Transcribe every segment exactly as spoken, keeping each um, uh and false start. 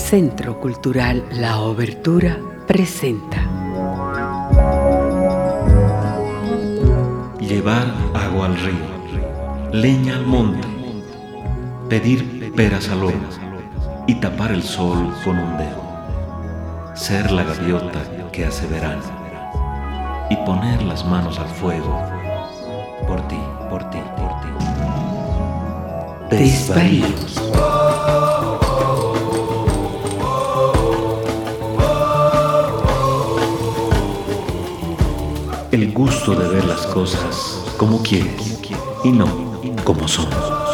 Centro Cultural La Obertura presenta Llevar agua al río, leña al monte, pedir peras al horno y tapar el sol con un dedo, ser la gaviota que hace verano y poner las manos al fuego por ti, por ti, por ti. Desvaríos. El gusto de ver las cosas como quieres y no como son.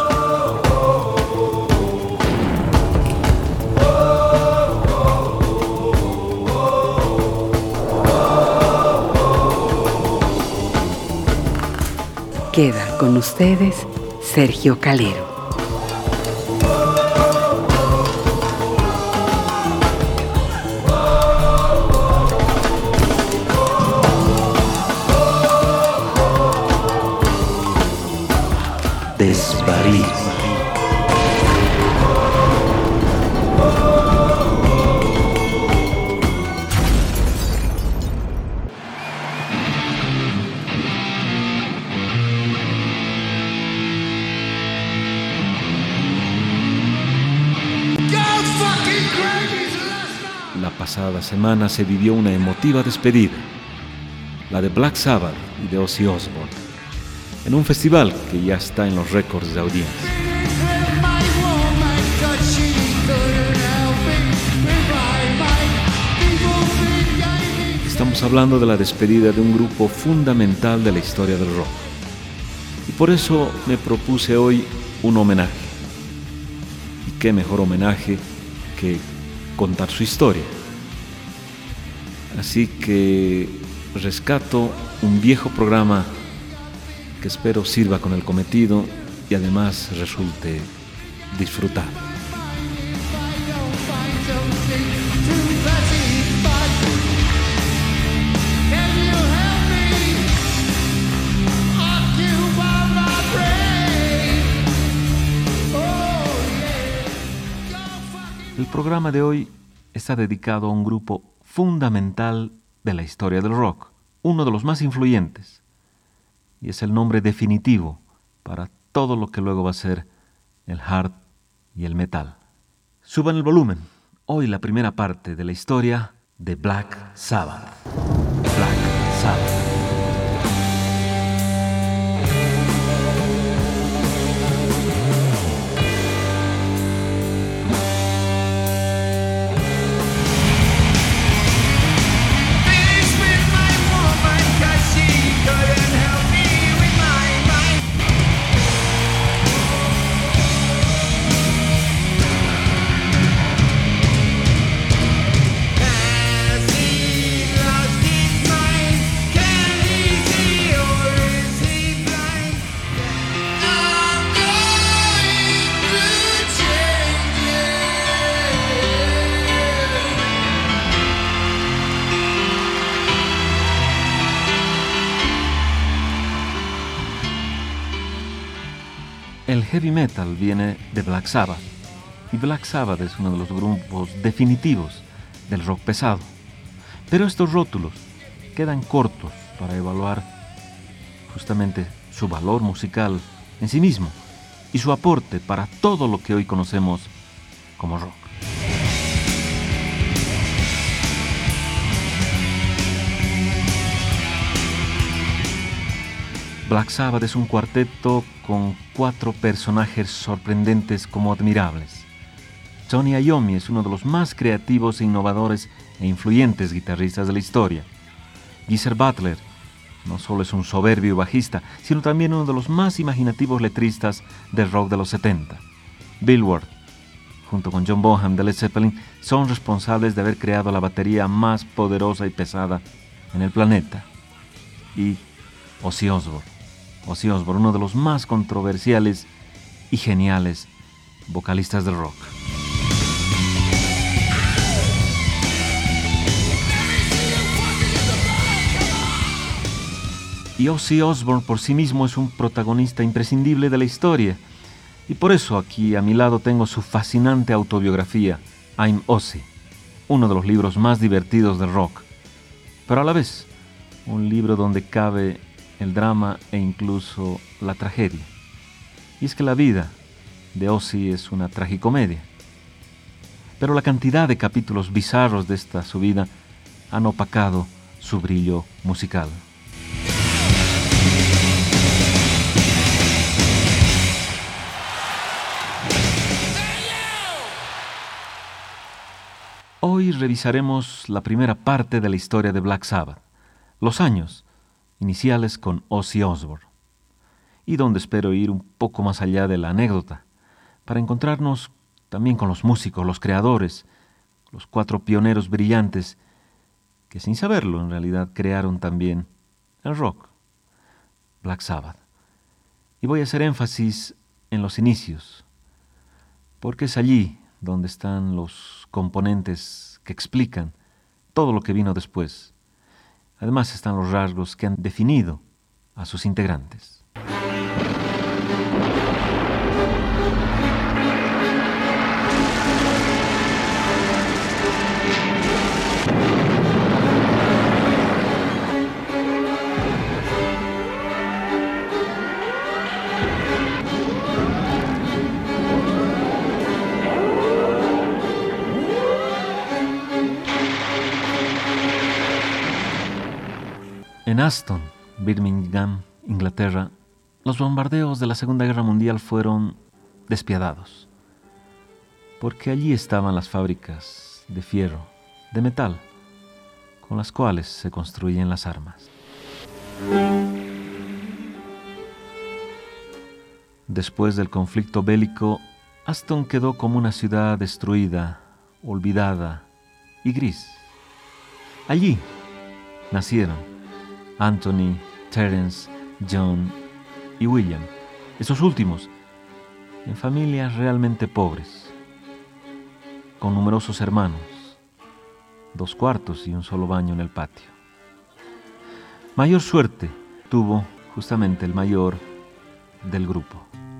Queda con ustedes Sergio Calero. Desvaríos. La pasada semana se vivió una emotiva despedida, la de Black Sabbath y de Ozzy Osbourne, en un festival que ya está en los récords de audiencia. Estamos hablando de la despedida de un grupo fundamental de la historia del rock. Y por eso me propuse hoy un homenaje. Y qué mejor homenaje que contar su historia. Así que rescato un viejo programa que espero sirva con el cometido y además resulte disfrutable. El programa de hoy está dedicado a un grupo fundamental de la historia del rock, uno de los más influyentes, y es el nombre definitivo para todo lo que luego va a ser el hard y el metal. Suban el volumen. Hoy la primera parte de la historia de Black Sabbath. Black Sabbath. El heavy metal viene de Black Sabbath, y Black Sabbath es uno de los grupos definitivos del rock pesado. Pero estos rótulos quedan cortos para evaluar justamente su valor musical en sí mismo y su aporte para todo lo que hoy conocemos como rock. Black Sabbath es un cuarteto con cuatro personajes sorprendentes como admirables. Tony Iommi es uno de los más creativos e innovadores e influyentes guitarristas de la historia. Geezer Butler no solo es un soberbio bajista, sino también uno de los más imaginativos letristas del rock de los setenta. Bill Ward, junto con John Bonham de Led Zeppelin, son responsables de haber creado la batería más poderosa y pesada en el planeta. Y Ozzy Osbourne. Ozzy Osbourne, uno de los más controversiales y geniales vocalistas del rock. Y Ozzy Osbourne por sí mismo es un protagonista imprescindible de la historia. Y por eso aquí a mi lado tengo su fascinante autobiografía, I'm Ozzy, uno de los libros más divertidos del rock, pero a la vez un libro donde cabe el drama e incluso la tragedia. Y es que la vida de Ozzy es una tragicomedia. Pero la cantidad de capítulos bizarros de esta su vida han opacado su brillo musical. Hoy revisaremos la primera parte de la historia de Black Sabbath, los años iniciales con Ozzy Osbourne, y donde espero ir un poco más allá de la anécdota, para encontrarnos también con los músicos, los creadores, los cuatro pioneros brillantes que sin saberlo en realidad crearon también el rock, Black Sabbath. Y voy a hacer énfasis en los inicios, porque es allí donde están los componentes que explican todo lo que vino después. Además están los rasgos que han definido a sus integrantes. En Aston, Birmingham, Inglaterra, los bombardeos de la Segunda Guerra Mundial fueron despiadados, porque allí estaban las fábricas de fierro, de metal, con las cuales se construyen las armas. Después del conflicto bélico, Aston quedó como una ciudad destruida, olvidada y gris. Allí nacieron Anthony, Terence, John y William, esos últimos en familias realmente pobres, con numerosos hermanos, dos cuartos y un solo baño en el patio. Mayor suerte tuvo justamente el mayor del grupo.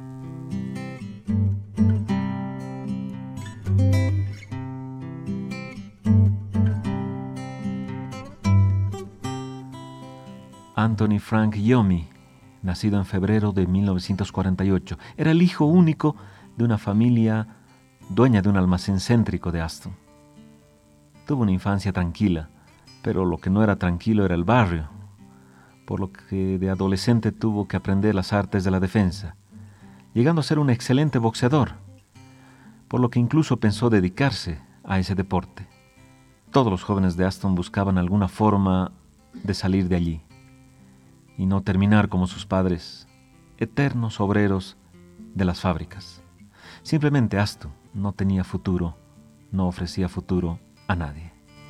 Anthony Frank Yomi, nacido en febrero de mil novecientos cuarenta y ocho, era el hijo único de una familia dueña de un almacén céntrico de Aston. Tuvo una infancia tranquila, pero lo que no era tranquilo era el barrio, por lo que de adolescente tuvo que aprender las artes de la defensa, llegando a ser un excelente boxeador, por lo que incluso pensó dedicarse a ese deporte. Todos los jóvenes de Aston buscaban alguna forma de salir de allí y no terminar como sus padres, eternos obreros de las fábricas. Simplemente Aston no tenía futuro, no ofrecía futuro a nadie.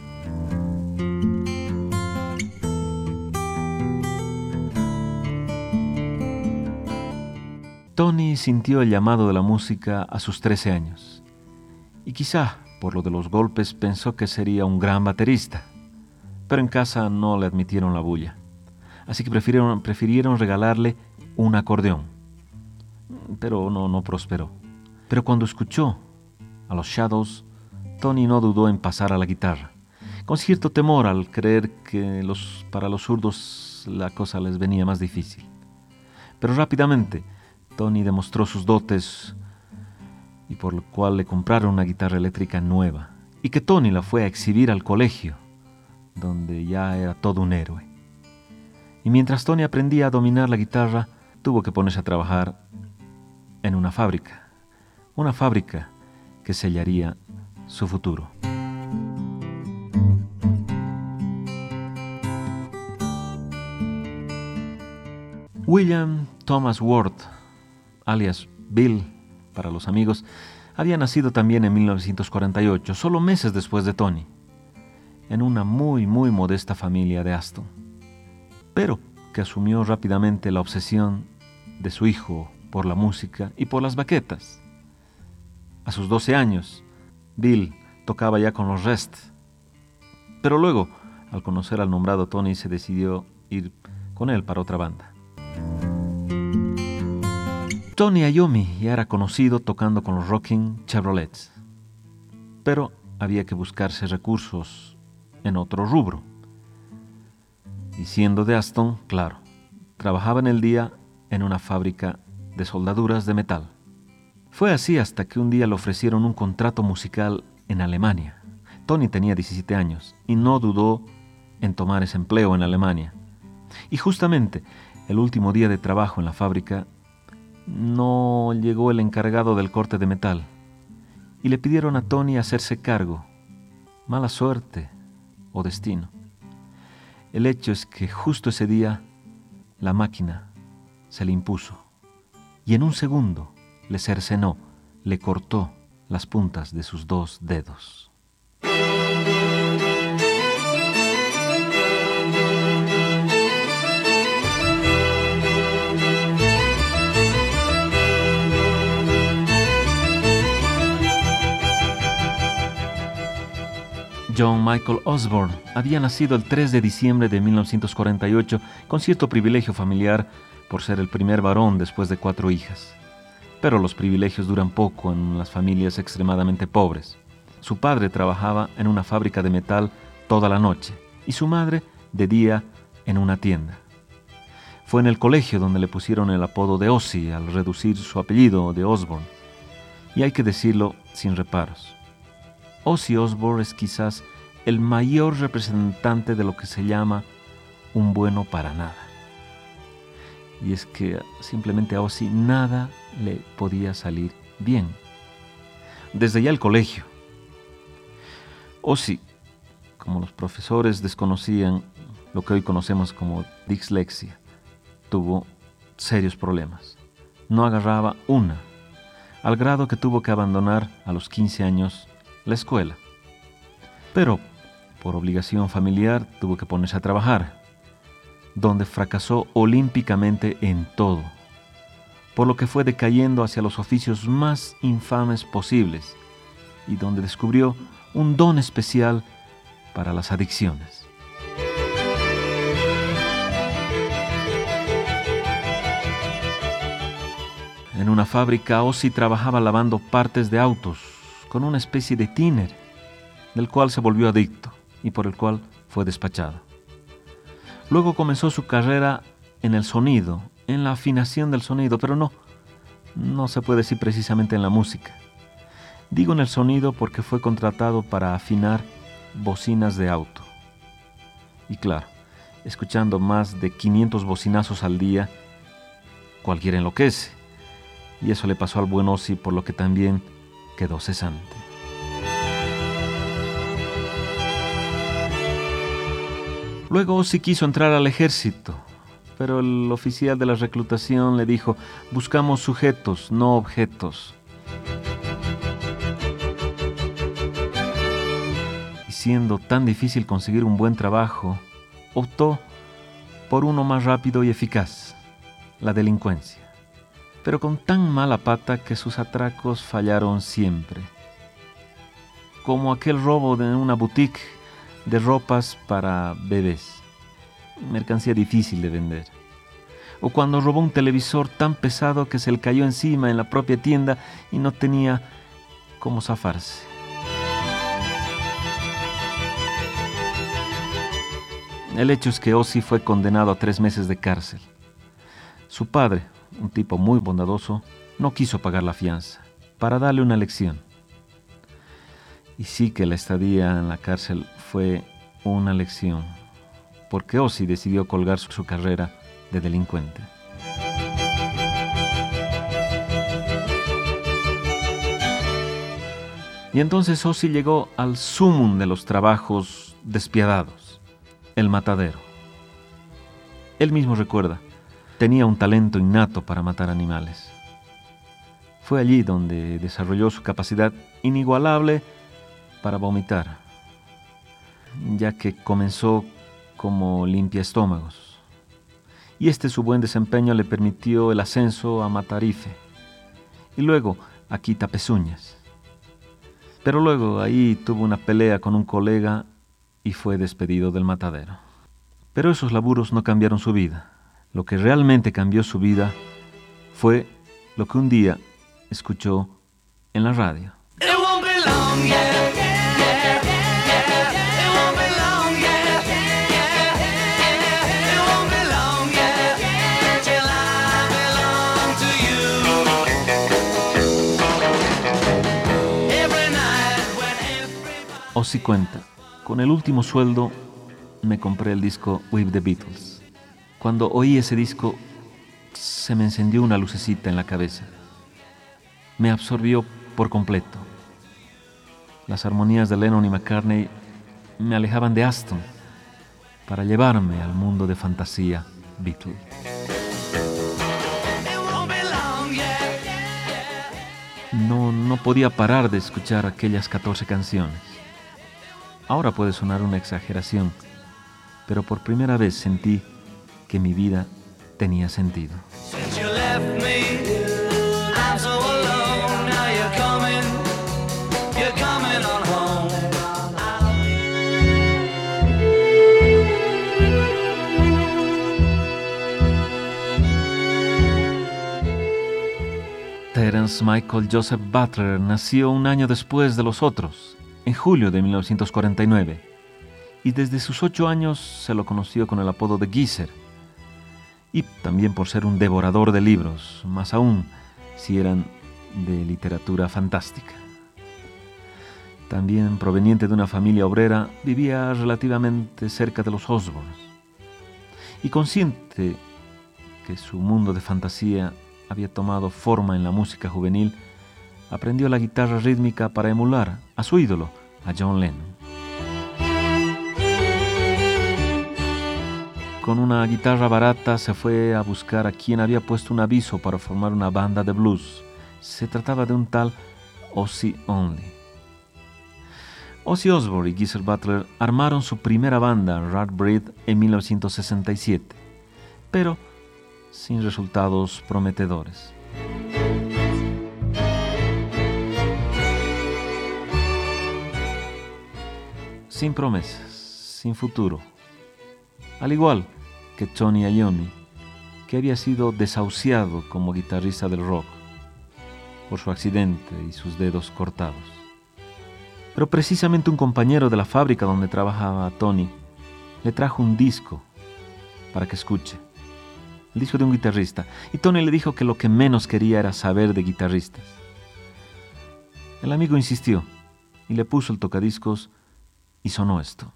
Tony sintió el llamado de la música a sus trece años, y quizá por lo de los golpes pensó que sería un gran baterista, pero en casa no le admitieron la bulla. Así que prefirieron, prefirieron regalarle un acordeón. Pero no, no prosperó. Pero cuando escuchó a los Shadows, Tony no dudó en pasar a la guitarra, con cierto temor al creer que los, para los zurdos la cosa les venía más difícil. Pero rápidamente Tony demostró sus dotes, y por lo cual le compraron una guitarra eléctrica nueva, y que Tony la fue a exhibir al colegio, donde ya era todo un héroe. Y mientras Tony aprendía a dominar la guitarra, tuvo que ponerse a trabajar en una fábrica, una fábrica que sellaría su futuro. William Thomas Ward, alias Bill para los amigos, había nacido también en mil novecientos cuarenta y ocho, solo meses después de Tony, en una muy, muy modesta familia de Aston, pero que asumió rápidamente la obsesión de su hijo por la música y por las baquetas. A sus doce años, Bill tocaba ya con los Rest, pero luego, al conocer al nombrado Tony, se decidió ir con él para otra banda. Tony Iommi ya era conocido tocando con los Rocking Chevrolets. pero había que buscarse recursos en otro rubro. Y siendo de Aston, claro, trabajaba en el día en una fábrica de soldaduras de metal. Fue así hasta que un día le ofrecieron un contrato musical en Alemania. Tony tenía diecisiete años y no dudó en tomar ese empleo en Alemania. Y justamente el último día de trabajo en la fábrica no llegó el encargado del corte de metal y le pidieron a Tony hacerse cargo. Mala suerte o destino. El hecho es que justo ese día la máquina se le impuso y en un segundo le cercenó, le cortó las puntas de sus dos dedos. John Michael Osborne había nacido el tres de diciembre de mil novecientos cuarenta y ocho con cierto privilegio familiar por ser el primer varón después de cuatro hijas. Pero los privilegios duran poco en las familias extremadamente pobres. Su padre trabajaba en una fábrica de metal toda la noche y su madre de día en una tienda. Fue en el colegio donde le pusieron el apodo de Ozzy al reducir su apellido de Osborne. Y hay que decirlo sin reparos. Ozzy Osbourne es quizás el mayor representante de lo que se llama un bueno para nada. Y es que simplemente a Ozzy nada le podía salir bien. Desde ya el colegio. Ozzy, como los profesores desconocían lo que hoy conocemos como dislexia, tuvo serios problemas. No agarraba una, al grado que tuvo que abandonar a los quince años la escuela. Pero por obligación familiar tuvo que ponerse a trabajar, donde fracasó olímpicamente en todo, por lo que fue decayendo hacia los oficios más infames posibles y donde descubrió un don especial para las adicciones. En una fábrica, Ozzy trabajaba lavando partes de autos con una especie de thinner, del cual se volvió adicto y por el cual fue despachado. Luego comenzó su carrera en el sonido, en la afinación del sonido, pero no, no se puede decir precisamente en la música. Digo en el sonido porque fue contratado para afinar bocinas de auto. Y claro, escuchando más de quinientos bocinazos al día, cualquiera enloquece. Y eso le pasó al buen Ozzy, por lo que también quedó cesante. Luego Ozzy quiso entrar al ejército, pero el oficial de la reclutación le dijo: buscamos sujetos, no objetos. Y siendo tan difícil conseguir un buen trabajo, optó por uno más rápido y eficaz, la delincuencia, pero con tan mala pata que sus atracos fallaron siempre. Como aquel robo de una boutique de ropas para bebés, mercancía difícil de vender. O cuando robó un televisor tan pesado que se le cayó encima en la propia tienda y no tenía cómo zafarse. El hecho es que Ozzy fue condenado a tres meses de cárcel. Su padre, un tipo muy bondadoso, no quiso pagar la fianza para darle una lección. Y sí que la estadía en la cárcel fue una lección, porque Ozzy decidió colgar su carrera de delincuente. Y entonces Ozzy llegó al sumum de los trabajos despiadados, el matadero. Él mismo recuerda, tenía un talento innato para matar animales. Fue allí donde desarrolló su capacidad inigualable para vomitar, ya que comenzó como limpiaestómagos. Y este su buen desempeño le permitió el ascenso a matarife y luego a quitapezuñas. Pero luego ahí tuvo una pelea con un colega y fue despedido del matadero. Pero esos laburos no cambiaron su vida. Lo que realmente cambió su vida fue lo que un día escuchó en la radio. It won't be long. long, yeah, yeah, yeah, yeah. It won't be long, yeah, yeah, yeah, yeah. It won't be long, yeah, till I belong to you. Every night when everybody... Ozzy cuenta, con el último sueldo me compré el disco With the Beatles. Cuando oí ese disco, se me encendió una lucecita en la cabeza. Me absorbió por completo. Las armonías de Lennon y McCartney me alejaban de Aston para llevarme al mundo de fantasía Beatle. No, no podía parar de escuchar aquellas catorce canciones. Ahora puede sonar una exageración, pero por primera vez sentí que mi vida tenía sentido. Since you left me, I'm so alone. Now you're coming, you're coming on home. Terence Michael Joseph Butler nació un año después de los otros, en julio de mil novecientos cuarenta y nueve, y desde sus ocho años se lo conoció con el apodo de Geezer, y también por ser un devorador de libros, más aún si eran de literatura fantástica. También proveniente de una familia obrera, vivía relativamente cerca de los Osborns, y consciente que su mundo de fantasía había tomado forma en la música juvenil, aprendió la guitarra rítmica para emular a su ídolo, a John Lennon. Con una guitarra barata se fue a buscar a quien había puesto un aviso para formar una banda de blues. Se trataba de un tal Ozzy Only. Ozzy Osbourne y Geezer Butler armaron su primera banda, Rare Breed, en mil novecientos sesenta y siete, pero sin resultados prometedores. Sin promesas, sin futuro. Al igual que Tony Iommi, que había sido desahuciado como guitarrista del rock por su accidente y sus dedos cortados. Pero precisamente un compañero de la fábrica donde trabajaba Tony le trajo un disco para que escuche, el disco de un guitarrista, y Tony le dijo que lo que menos quería era saber de guitarristas. El amigo insistió y le puso el tocadiscos y sonó esto.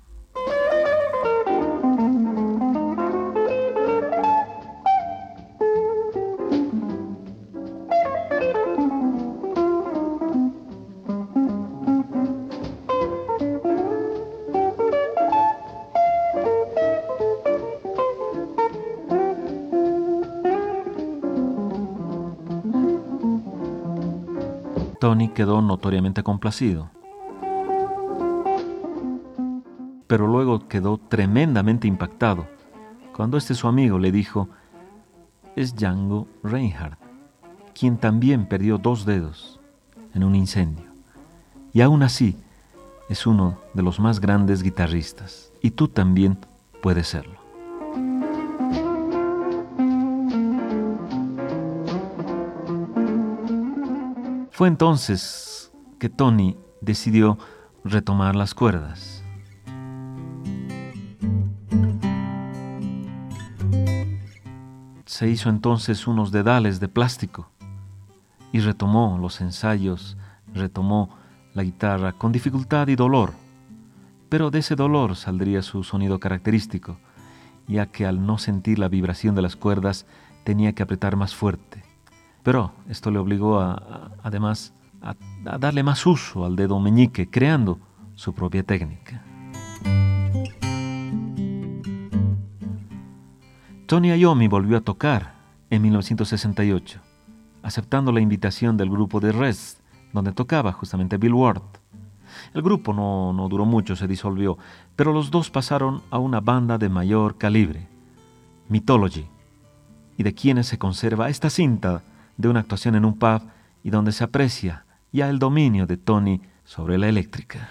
Tony quedó notoriamente complacido, pero luego quedó tremendamente impactado cuando este su amigo le dijo: es Django Reinhardt, quien también perdió dos dedos en un incendio, y aún así es uno de los más grandes guitarristas, y tú también puedes serlo. Fue entonces que Tony decidió retomar las cuerdas. Se hizo entonces unos dedales de plástico y retomó los ensayos, retomó la guitarra con dificultad y dolor, pero de ese dolor saldría su sonido característico, ya que al no sentir la vibración de las cuerdas tenía que apretar más fuerte. Pero esto le obligó a, a, además a, a darle más uso al dedo meñique, creando su propia técnica. Tony Iommi volvió a tocar en mil novecientos sesenta y ocho, aceptando la invitación del grupo de Rest, donde tocaba justamente Bill Ward. El grupo no, no duró mucho, se disolvió, pero los dos pasaron a una banda de mayor calibre, Mythology, y de quienes se conserva esta cinta de una actuación en un pub y donde se aprecia ya el dominio de Tony sobre la eléctrica.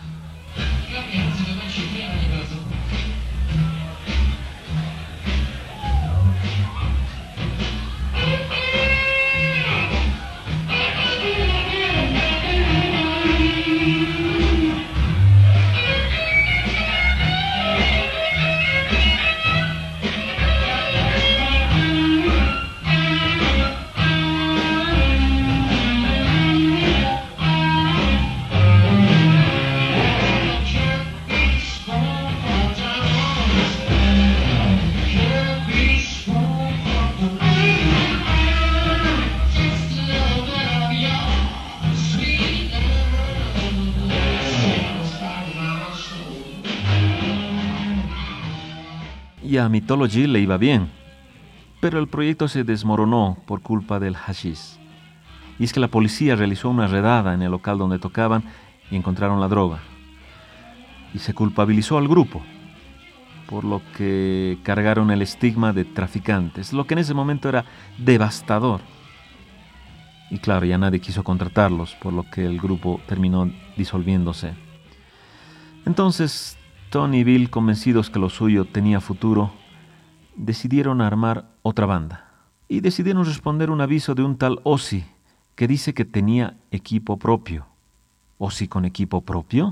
y a Mythology le iba bien, pero el proyecto se desmoronó por culpa del hashish. Y es que la policía realizó una redada en el local donde tocaban y encontraron la droga. Y se culpabilizó al grupo, por lo que cargaron el estigma de traficantes, lo que en ese momento era devastador. Y claro, ya nadie quiso contratarlos, por lo que el grupo terminó disolviéndose. Entonces, Tony y Bill, convencidos que lo suyo tenía futuro, decidieron armar otra banda. Y decidieron responder un aviso de un tal Ozzy, que dice que tenía equipo propio. ¿Ozzy con equipo propio?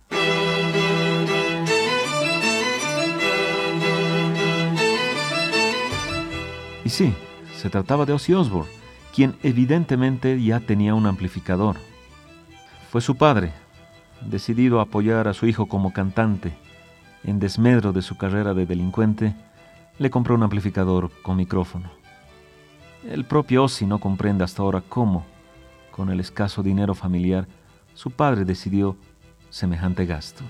Y sí, se trataba de Ozzy Osbourne, quien evidentemente ya tenía un amplificador. Fue su padre, decidido a apoyar a su hijo como cantante, en desmedro de su carrera de delincuente, le compró un amplificador con micrófono. El propio Ozzy no comprende hasta ahora cómo, con el escaso dinero familiar, su padre decidió semejante gasto.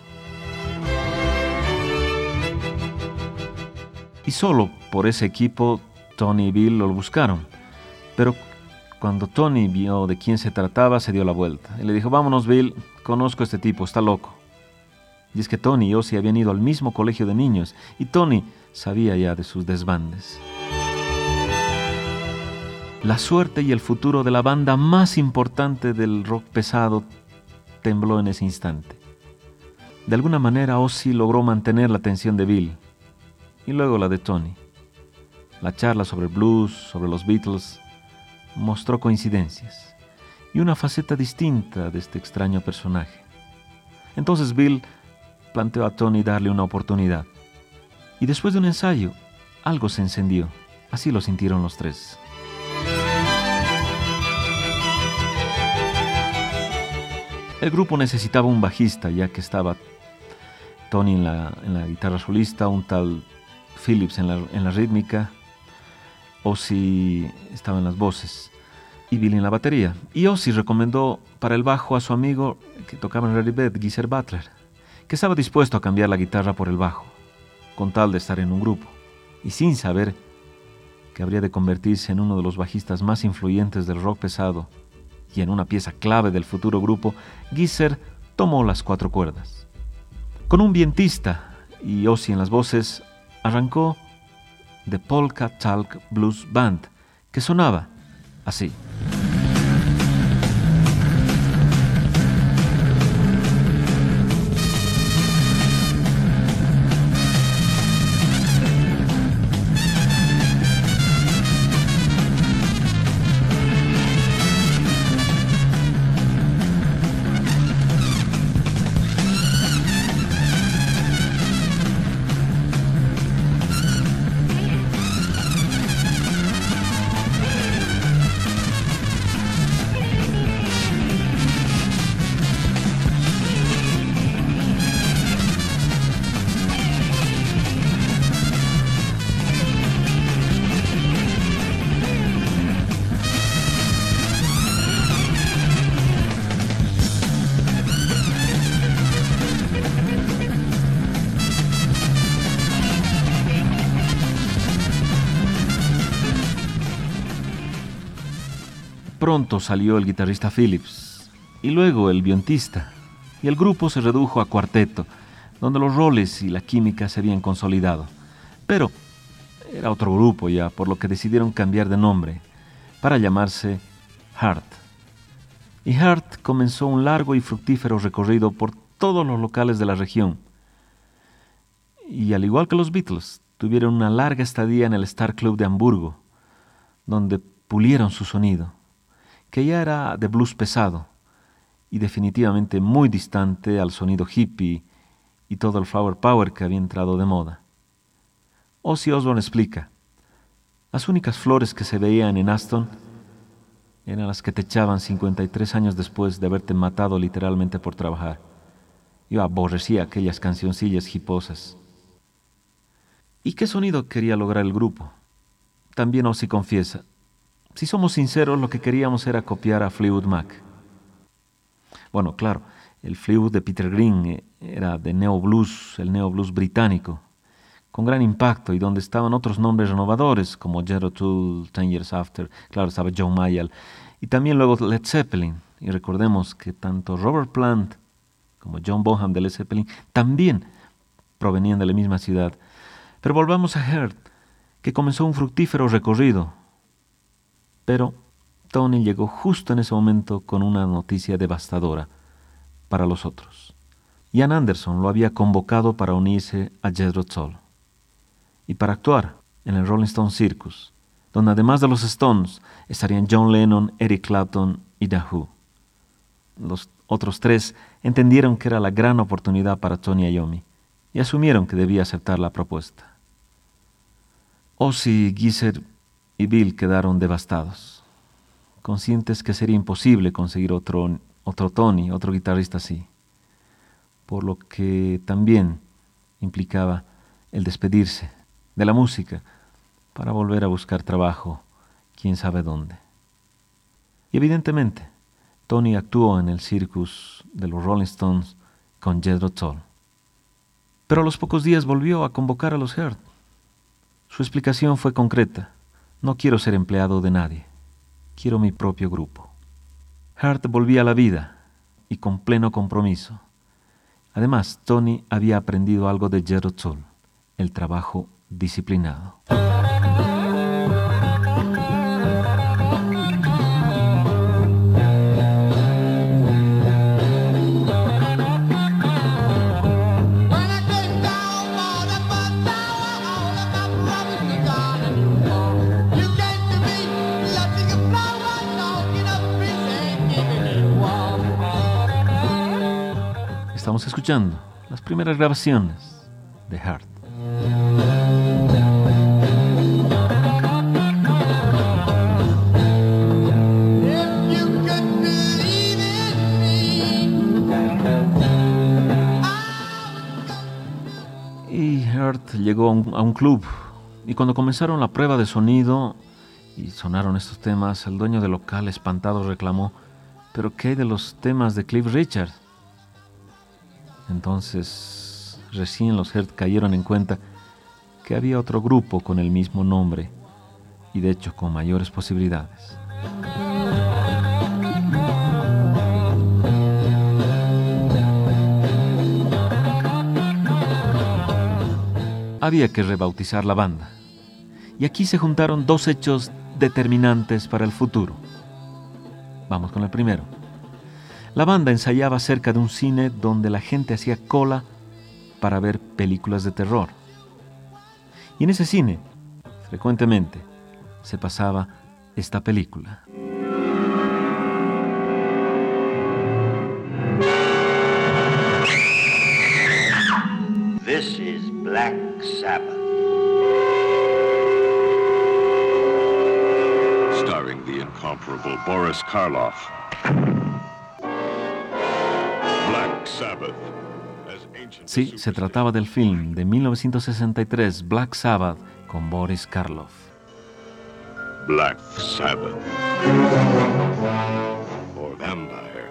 Y solo por ese equipo, Tony y Bill lo buscaron, pero cuando Tony vio de quién se trataba, se dio la vuelta. Y le dijo, vámonos Bill, conozco a este tipo, está loco. Y es que Tony y Ozzy habían ido al mismo colegio de niños, y Tony sabía ya de sus desbandes. La suerte y el futuro de la banda más importante del rock pesado tembló en ese instante. De alguna manera Ozzy logró mantener la atención de Bill, y luego la de Tony. La charla sobre el blues, sobre los Beatles, mostró coincidencias y una faceta distinta de este extraño personaje. Entonces Bill planteó a Tony darle una oportunidad. Y después de un ensayo, algo se encendió. Así lo sintieron los tres. El grupo necesitaba un bajista, ya que estaba Tony en la, en la guitarra solista, un tal Phillips en la, en la rítmica, Ozzy estaba en las voces y Bill en la batería. Y Ozzy recomendó para el bajo a su amigo que tocaba en Ready Bed, Geezer Butler, que estaba dispuesto a cambiar la guitarra por el bajo, con tal de estar en un grupo, y sin saber que habría de convertirse en uno de los bajistas más influyentes del rock pesado y en una pieza clave del futuro grupo. Geezer tomó las cuatro cuerdas. Con un vientista y Ozzy en las voces, arrancó The Polka Talk Blues Band, que sonaba así. Pronto salió el guitarrista Phillips y luego el violonista, y el grupo se redujo a cuarteto, donde los roles y la química se habían consolidado. Pero era otro grupo ya, por lo que decidieron cambiar de nombre para llamarse Heart. Y Heart comenzó un largo y fructífero recorrido por todos los locales de la región. Y al igual que los Beatles, tuvieron una larga estadía en el Star Club de Hamburgo, donde pulieron su sonido, que ya era de blues pesado y definitivamente muy distante al sonido hippie y todo el flower power que había entrado de moda. Ozzy Osbourne explica, las únicas flores que se veían en Aston eran las que te echaban cincuenta y tres años después de haberte matado literalmente por trabajar. Yo aborrecía aquellas cancioncillas hiposas. ¿Y qué sonido quería lograr el grupo? También Ozzy confiesa, si somos sinceros, lo que queríamos era copiar a Fleetwood Mac. Bueno, claro, el Fleetwood de Peter Green era de neo blues, el neo blues británico, con gran impacto y donde estaban otros nombres renovadores como Jethro Tull, Ten Years After, claro, estaba Joe Mayall y también luego Led Zeppelin. Y recordemos que tanto Robert Plant como John Bonham de Led Zeppelin también provenían de la misma ciudad. Pero volvamos a Heart, que comenzó un fructífero recorrido. Pero Tony llegó justo en ese momento con una noticia devastadora para los otros. Ian Anderson lo había convocado para unirse a Jethro Tull y para actuar en el Rolling Stone Circus, donde además de los Stones estarían John Lennon, Eric Clapton y The Who. Los otros tres entendieron que era la gran oportunidad para Tony Iommi y asumieron que debía aceptar la propuesta. Ozzy, Geezer y Bill quedaron devastados, conscientes que sería imposible conseguir otro, otro Tony, otro guitarrista así, por lo que también implicaba el despedirse de la música para volver a buscar trabajo, quién sabe dónde. Y evidentemente, Tony actuó en el circus de los Rolling Stones con Jethro Tull. Pero a los pocos días volvió a convocar a los Heart. Su explicación fue concreta: no quiero ser empleado de nadie, quiero mi propio grupo. Heart volvía a la vida y con pleno compromiso. Además, Tony había aprendido algo de Jethro Tull, el trabajo disciplinado. Estamos escuchando las primeras grabaciones de Heart. Y Heart llegó a un, a un club y cuando comenzaron la prueba de sonido y sonaron estos temas, el dueño del local espantado reclamó: ¿pero qué hay de los temas de Cliff Richard? Entonces, recién los Heart cayeron en cuenta que había otro grupo con el mismo nombre y de hecho con mayores posibilidades. Había que rebautizar la banda y aquí se juntaron dos hechos determinantes para el futuro. Vamos con el primero. La banda ensayaba cerca de un cine donde la gente hacía cola para ver películas de terror. Y en ese cine, frecuentemente, se pasaba esta película. This is Black Sabbath. Starring the incomparable Boris Karloff. Sí, se trataba del film de mil novecientos sesenta y tres, Black Sabbath, con Boris Karloff. Black Sabbath. Or Vampire.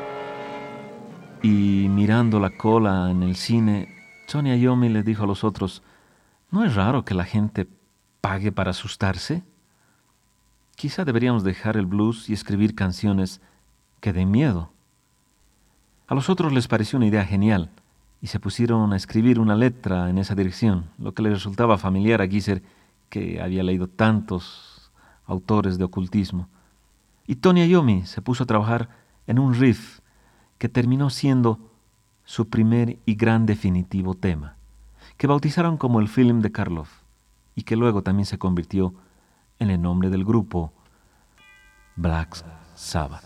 Y mirando la cola en el cine, Tony Iommi le dijo a los otros: ¿no es raro que la gente pague para asustarse? Quizá deberíamos dejar el blues y escribir canciones que den miedo. A los otros les pareció una idea genial y se pusieron a escribir una letra en esa dirección, lo que les resultaba familiar a Geezer, que había leído tantos autores de ocultismo. Y Tony Iommi se puso a trabajar en un riff que terminó siendo su primer y gran definitivo tema, que bautizaron como el film de Karloff y que luego también se convirtió en el nombre del grupo, Black Sabbath.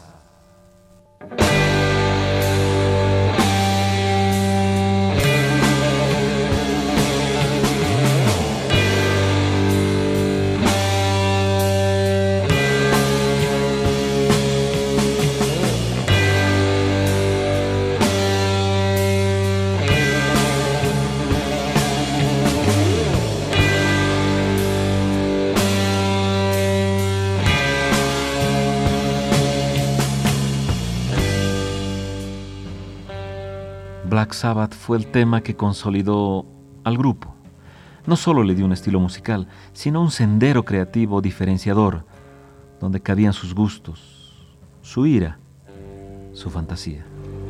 Black Sabbath fue el tema que consolidó al grupo. no solo le dio un estilo musical, sino un sendero creativo diferenciador, donde cabían sus gustos, su ira, su fantasía.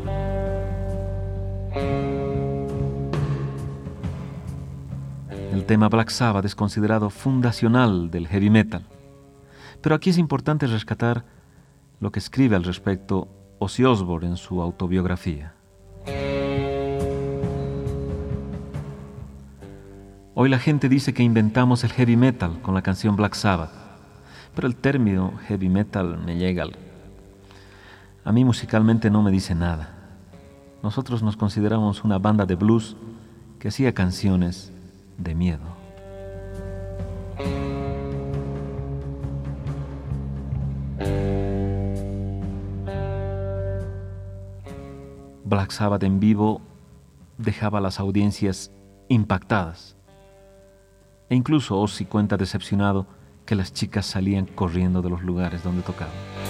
El tema Black Sabbath es considerado fundacional del heavy metal, pero aquí es importante rescatar lo que escribe al respecto Ozzy Osbourne en su autobiografía. Hoy la gente dice que inventamos el heavy metal con la canción Black Sabbath, pero el término heavy metal me llega al... A mí musicalmente no me dice nada. Nosotros nos consideramos una banda de blues que hacía canciones de miedo. Black Sabbath en vivo dejaba a las audiencias impactadas. E incluso Ozzy cuenta decepcionado que las chicas salían corriendo de los lugares donde tocaban.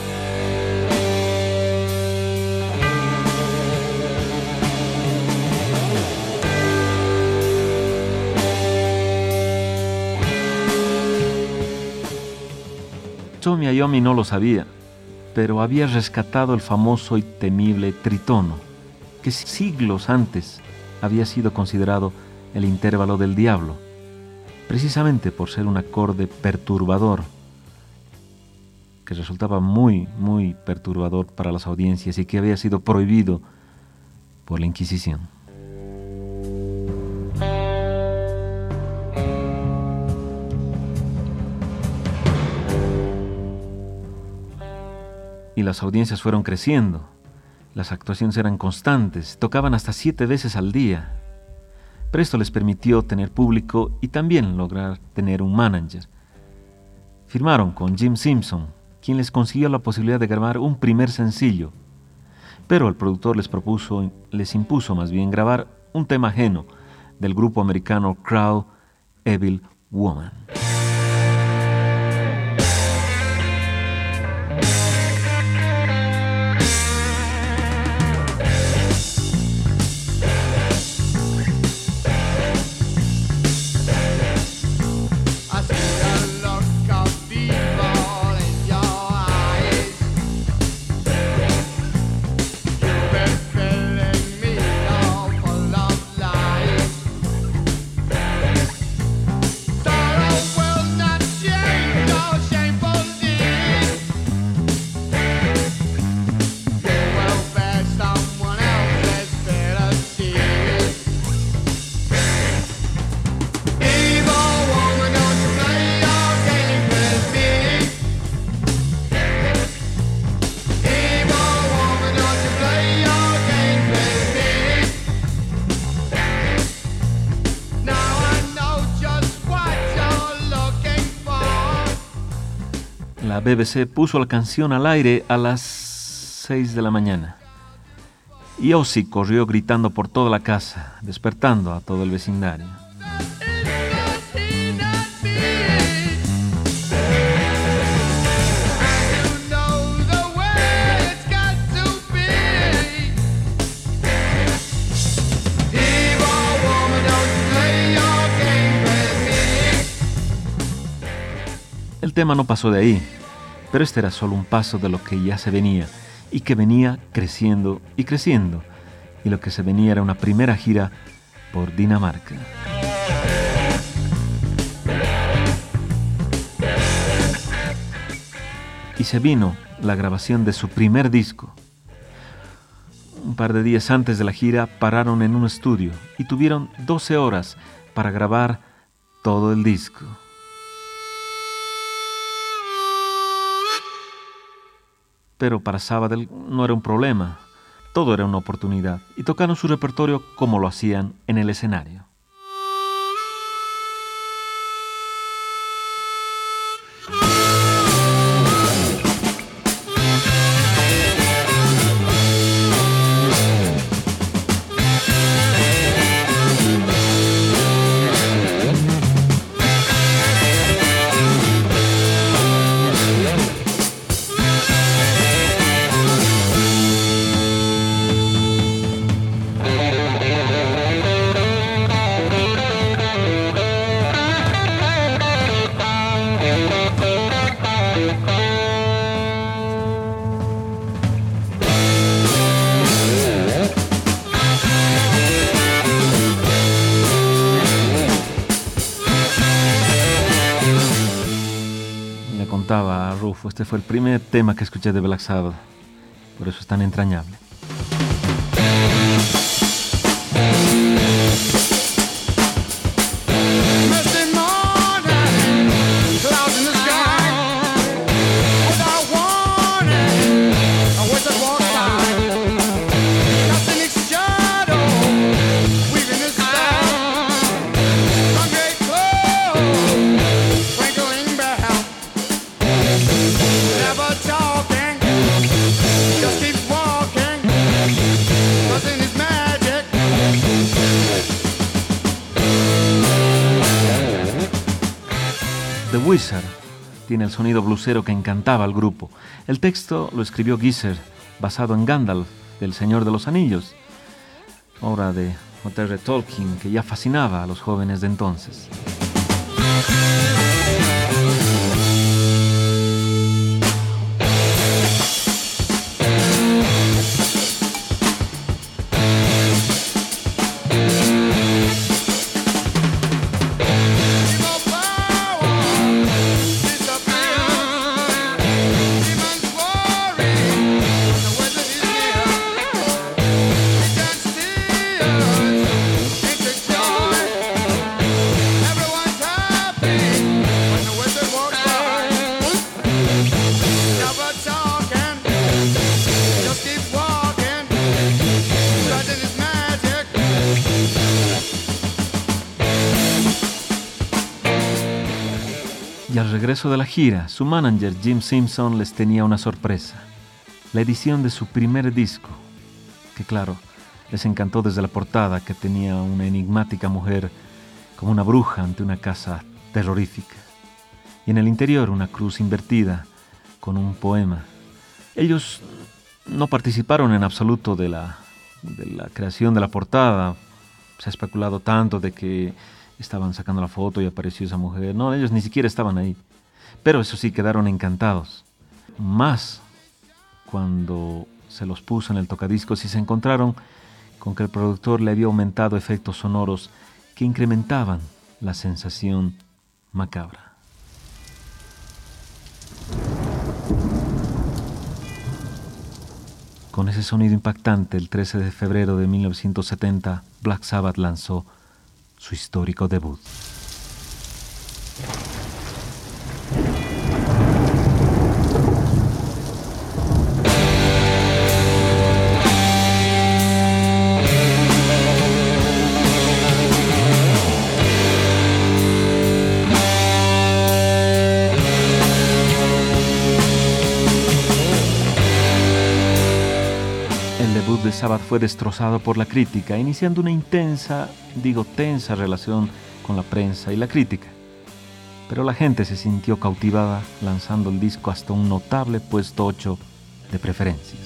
Tony Iommi no lo sabía, pero había rescatado el famoso y temible tritono, que siglos antes había sido considerado el intervalo del diablo, precisamente por ser un acorde perturbador, que resultaba muy, muy perturbador para las audiencias y que había sido prohibido por la Inquisición. Y las audiencias fueron creciendo, las actuaciones eran constantes, tocaban hasta siete veces al día. Pero esto les permitió tener público y también lograr tener un manager. Firmaron con Jim Simpson, quien les consiguió la posibilidad de grabar un primer sencillo. Pero el productor les propuso, les impuso más bien grabar un tema ajeno del grupo americano Crow, Evil Woman. La B B C puso la canción al aire a las seis de la mañana y Ozzy corrió gritando por toda la casa, despertando a todo el vecindario. El tema no pasó de ahí, pero este era solo un paso de lo que ya se venía, y que venía creciendo y creciendo, y lo que se venía era una primera gira por Dinamarca. Y se vino la grabación de su primer disco. Un par de días antes de la gira pararon en un estudio y tuvieron doce horas para grabar todo el disco. Pero para Sabbath no era un problema, todo era una oportunidad, y tocaron su repertorio como lo hacían en el escenario. Este fue el primer tema que escuché de Black Sabbath, por eso es tan entrañable. The Wizard tiene el sonido blusero que encantaba al grupo. El texto lo escribió Geezer, basado en Gandalf, del Señor de los Anillos, obra de J R Tolkien que ya fascinaba a los jóvenes de entonces. Y al regreso de la gira, su manager Jim Simpson les tenía una sorpresa. La edición de su primer disco, que claro, les encantó desde la portada, que tenía una enigmática mujer como una bruja ante una casa terrorífica. Y en el interior una cruz invertida con un poema. Ellos no participaron en absoluto de la, de la creación de la portada. Se ha especulado tanto de que estaban sacando la foto y apareció esa mujer. No, ellos ni siquiera estaban ahí. Pero eso sí, quedaron encantados. Más cuando se los puso en el tocadiscos y se encontraron con que el productor le había aumentado efectos sonoros que incrementaban la sensación macabra. Con ese sonido impactante, el trece de febrero de mil novecientos setenta, Black Sabbath lanzó su histórico debut. El debut de Sabbath fue destrozado por la crítica, iniciando una intensa, digo tensa relación con la prensa y la crítica. Pero la gente se sintió cautivada, lanzando el disco hasta un notable puesto ocho de preferencias.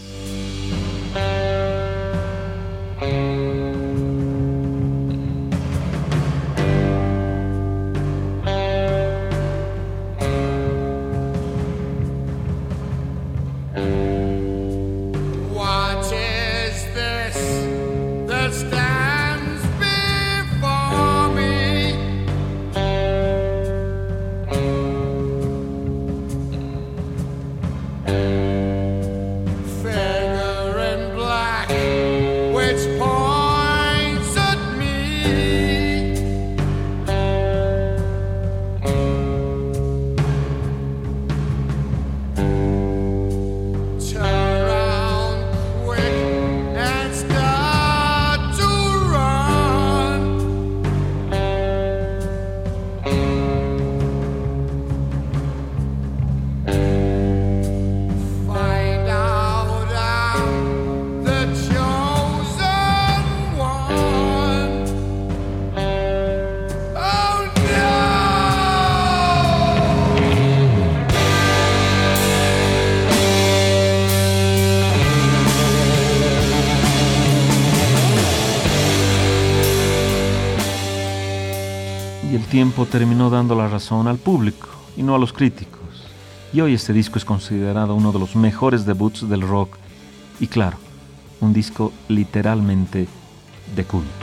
Y el tiempo terminó dando la razón al público y no a los críticos. Y hoy este disco es considerado uno de los mejores debuts del rock y claro, un disco literalmente de culto.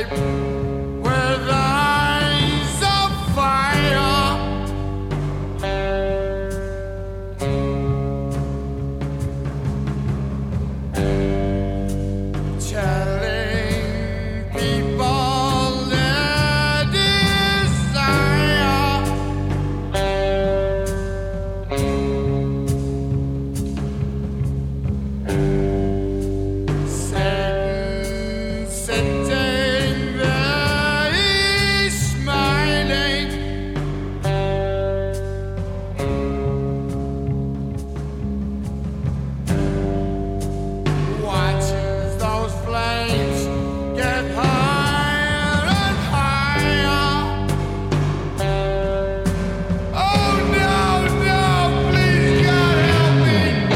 with eyes of fire. Telling people their desire. Satan sitting there, he's smiling. Watches those flames get higher and higher. Oh no, no, please God help me.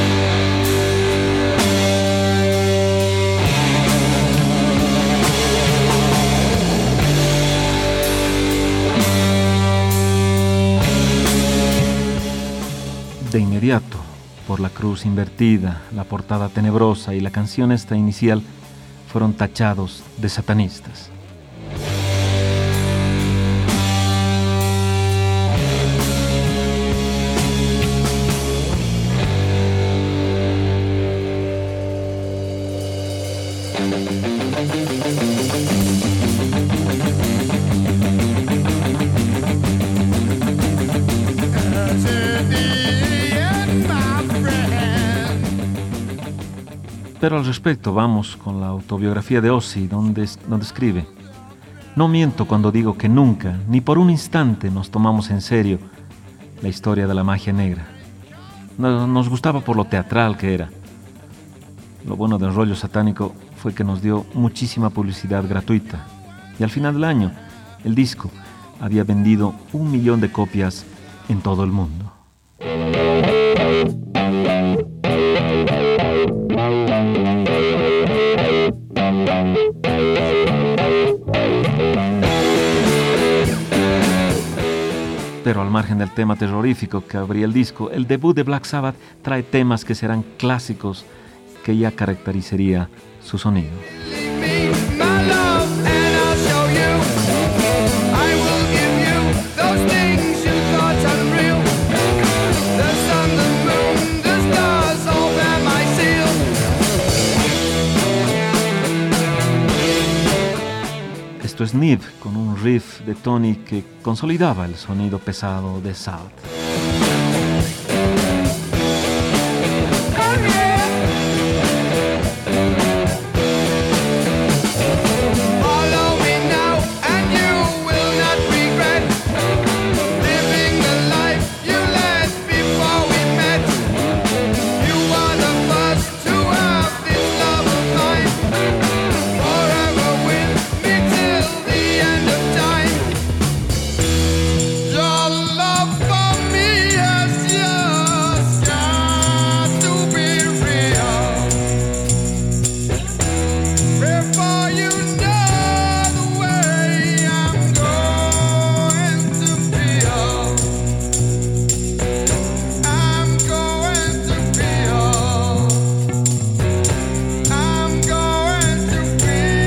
De inmediato, por la cruz invertida, la portada tenebrosa y la canción esta inicial, fueron tachados de satanistas. To the end, my friend. Pero al respecto vamos con la autobiografía de Ozzy, donde, donde escribe: no miento cuando digo que nunca, ni por un instante, nos tomamos en serio la historia de la magia negra. No- Nos gustaba por lo teatral que era. Lo bueno del rollo satánico fue que nos dio muchísima publicidad gratuita. Y al final del año, el disco había vendido un millón de copias en todo el mundo. Pero al margen del tema terrorífico que abría el disco, el debut de Black Sabbath trae temas que serán clásicos, que ya caracterizaría su sonido. Leave me my love and I'll show you. I will give you those things you thought unreal. The sun, the moon, the stars, all bear my seal. Esto es Neve, con un riff de Tony que consolidaba el sonido pesado de Salt. Oh yeah. Follow me now and you will not regret living the life you led before we met. You are the first to have this love of mine, forever with me till the end of time. Your love for me has just got to be real before you know the way I'm going to feel. I'm going to feel. I'm going to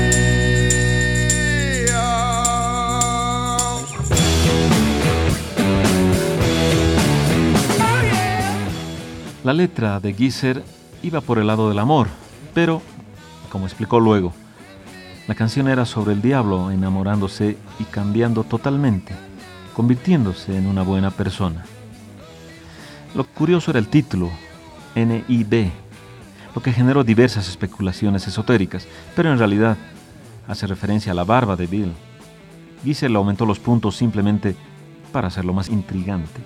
feel. Oh yeah. La letra de Geezer iba por el lado del amor, pero, como explicó luego, la canción era sobre el diablo enamorándose y cambiando totalmente, convirtiéndose en una buena persona. Lo curioso era el título, N I B, lo que generó diversas especulaciones esotéricas, pero en realidad hace referencia a la barba de Bill. Geezer le aumentó los puntos simplemente para hacerlo más intrigante.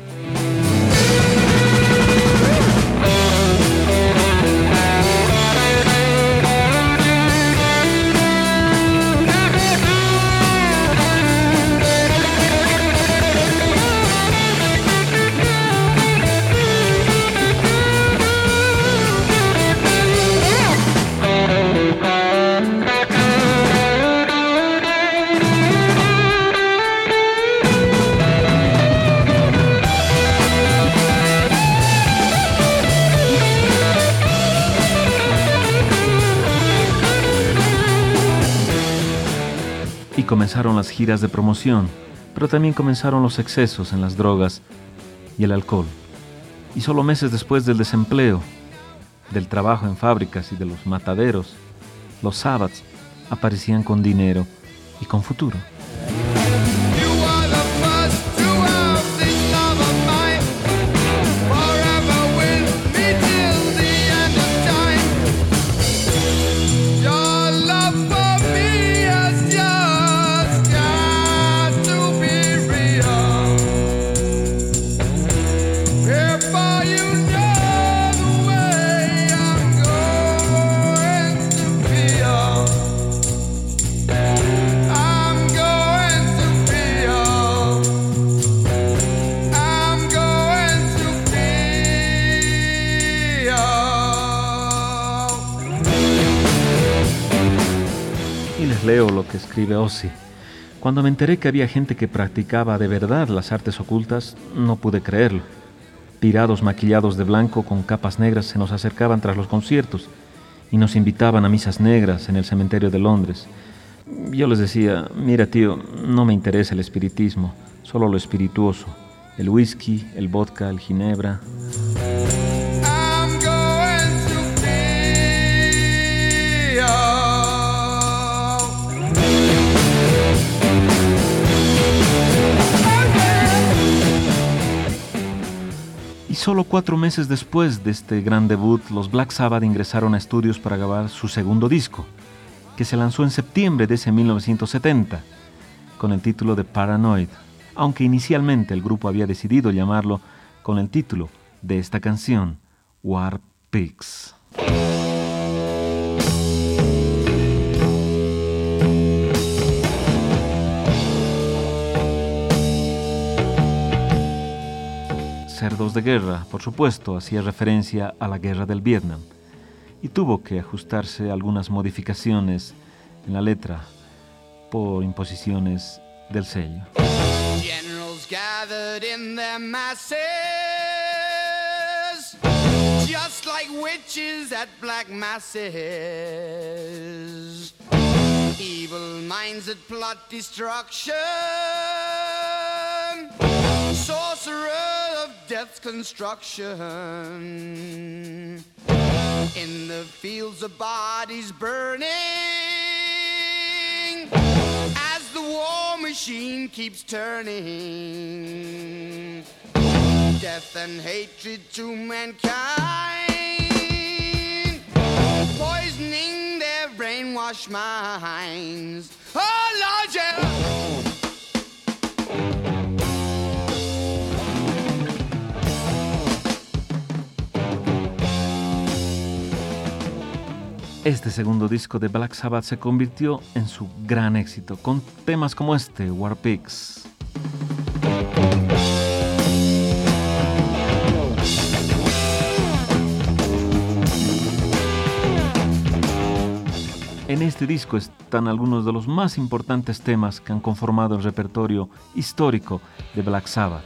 Y comenzaron las giras de promoción, pero también comenzaron los excesos en las drogas y el alcohol. Y solo meses después del desempleo, del trabajo en fábricas y de los mataderos, los Sabbaths aparecían con dinero y con futuro. You are the first to have this love of mine, forever with me till the end of time. Your love for me has just got to be real. Before you know the way I'm going to feel, I'm going to feel, I'm going to feel. Y les leo lo que escribe Ozzy. Cuando me enteré que había gente que practicaba de verdad las artes ocultas, no pude creerlo. Pirados maquillados de blanco con capas negras se nos acercaban tras los conciertos y nos invitaban a misas negras en el cementerio de Londres. Yo les decía, mira tío, no me interesa el espiritismo, solo lo espirituoso, el whisky, el vodka, el ginebra. I'm going to feel. Y solo cuatro meses después de este gran debut, los Black Sabbath ingresaron a estudios para grabar su segundo disco, que se lanzó en septiembre de ese mil novecientos setenta, con el título de Paranoid, aunque inicialmente el grupo había decidido llamarlo con el título de esta canción, War Pigs. Cerdos de Guerra, por supuesto, hacía referencia a la guerra del Vietnam y tuvo que ajustarse a algunas modificaciones en la letra por imposiciones del sello. Generals gathered in their masses, just like witches at black masses. Evil minds that plot destruction, sorcerer of death's construction. In the fields of bodies burning, as the war machine keeps turning. Death and hatred to mankind, poisoning their brainwashed minds. Oh Lord, yeah. Este segundo disco de Black Sabbath se convirtió en su gran éxito, con temas como este, War Pigs. En este disco están algunos de los más importantes temas que han conformado el repertorio histórico de Black Sabbath.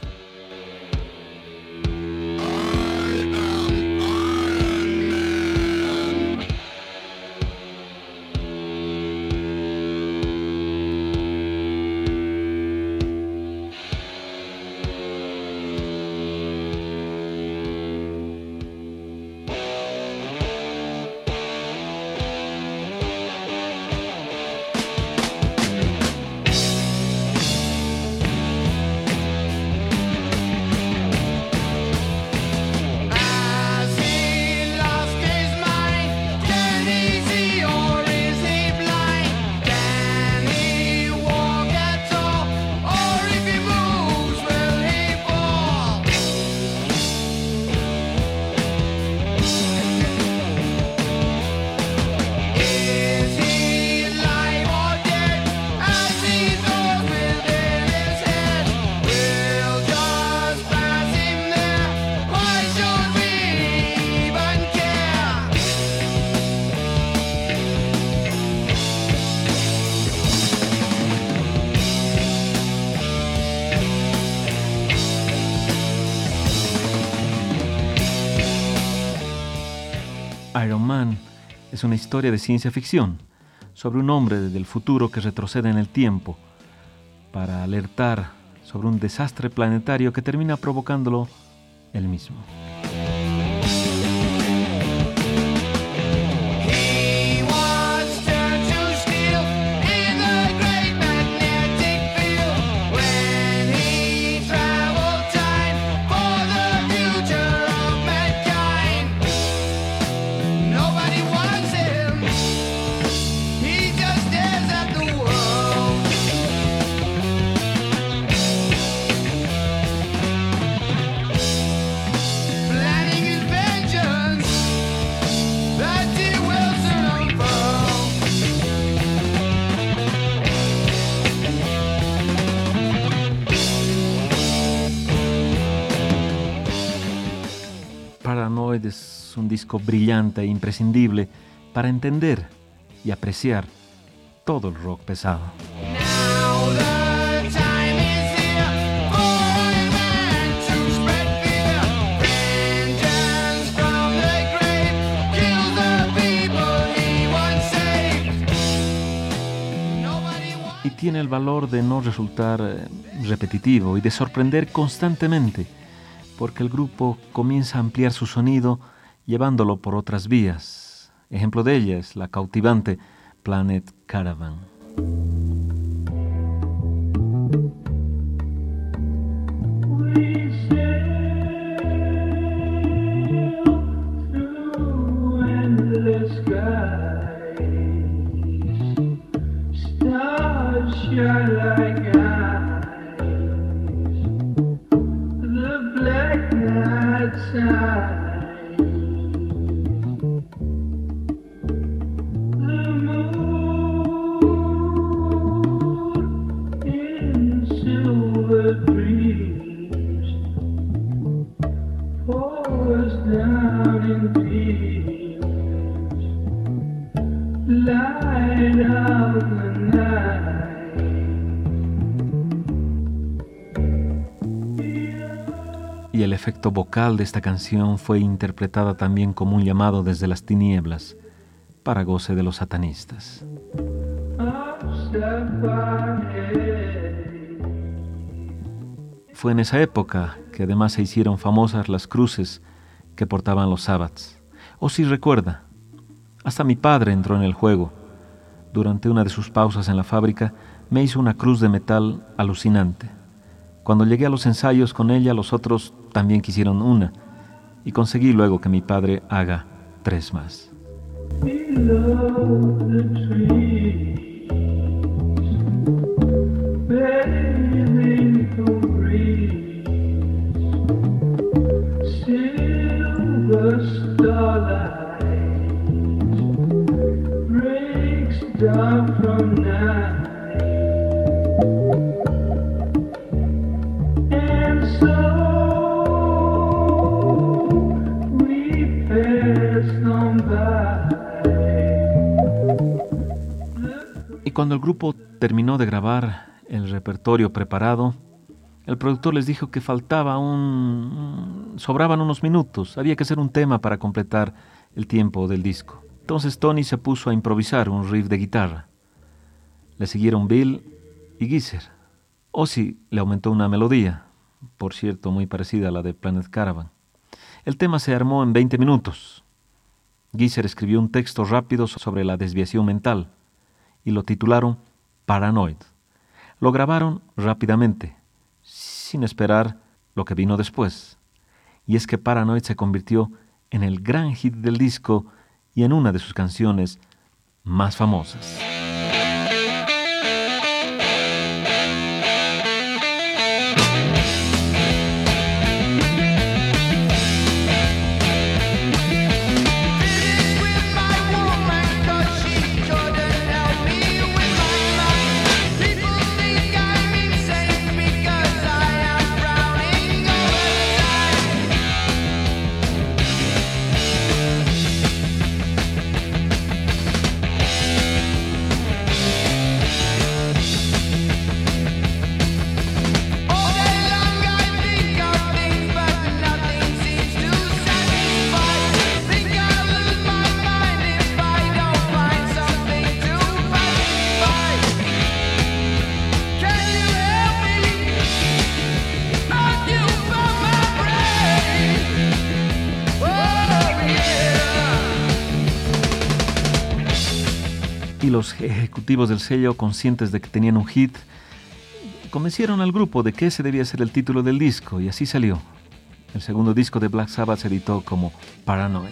Iron Man es una historia de ciencia ficción sobre un hombre del futuro que retrocede en el tiempo para alertar sobre un desastre planetario que termina provocándolo él mismo. He was turned to steel in the great magnetic field when he traveled time for the future of mankind. Nobody wants him. He just stares at the world. Planning his vengeance that he will soon unfurl. Paranoid es un disco brillante e imprescindible para entender y apreciar todo el rock pesado. Now the time is here for man to spread fear. Vengeance from the grave kills the people he once saved. Nobody wants. Y tiene el valor de no resultar eh, repetitivo y de sorprender constantemente, porque el grupo comienza a ampliar su sonido llevándolo por otras vías. Ejemplo de ella es la cautivante Planet Caravan. Y el efecto vocal de esta canción fue interpretada también como un llamado desde las tinieblas para goce de los satanistas. Fue en esa época que además se hicieron famosas las cruces que portaban los Sabbats. O si recuerda, hasta mi padre entró en el juego. Durante una de sus pausas en la fábrica me hizo una cruz de metal alucinante. Cuando llegué a los ensayos con ella, los otros también quisieron una, y conseguí luego que mi padre haga tres más. Y cuando el grupo terminó de grabar el repertorio preparado, el productor les dijo que faltaba un... sobraban unos minutos, había que hacer un tema para completar el tiempo del disco. Entonces Tony se puso a improvisar un riff de guitarra. Le siguieron Bill y Geezer. Ozzy le aumentó una melodía, por cierto muy parecida a la de Planet Caravan. El tema se armó en veinte minutos. Geezer escribió un texto rápido sobre la desviación mental y lo titularon Paranoid. Lo grabaron rápidamente, sin esperar lo que vino después. Y es que Paranoid se convirtió en el gran hit del disco y en una de sus canciones más famosas. los ejecutivos del sello, conscientes de que tenían un hit, convencieron al grupo de que ese debía ser el título del disco, y así salió. El segundo disco de Black Sabbath se editó como Paranoid.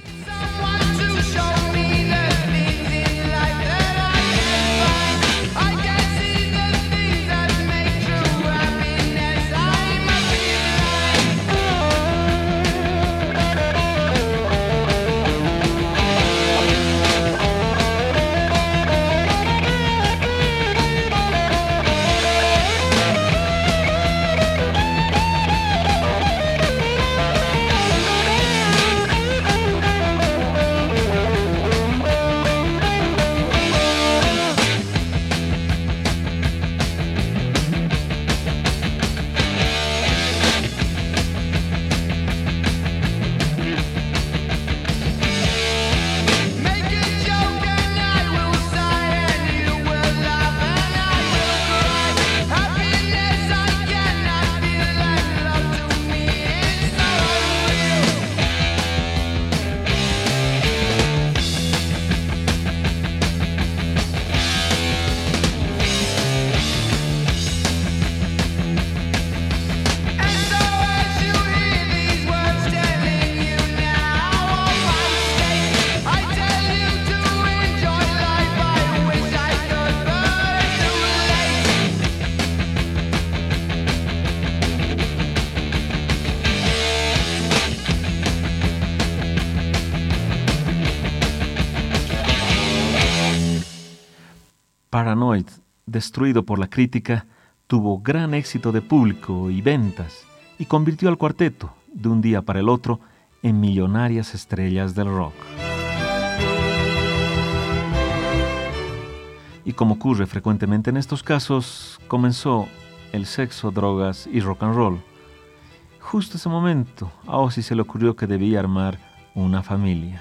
Paranoid, destruido por la crítica, tuvo gran éxito de público y ventas y convirtió al cuarteto, de un día para el otro, en millonarias estrellas del rock. Y como ocurre frecuentemente en estos casos, comenzó el sexo, drogas y rock and roll. Justo ese momento, a Ozzy se le ocurrió que debía armar una familia.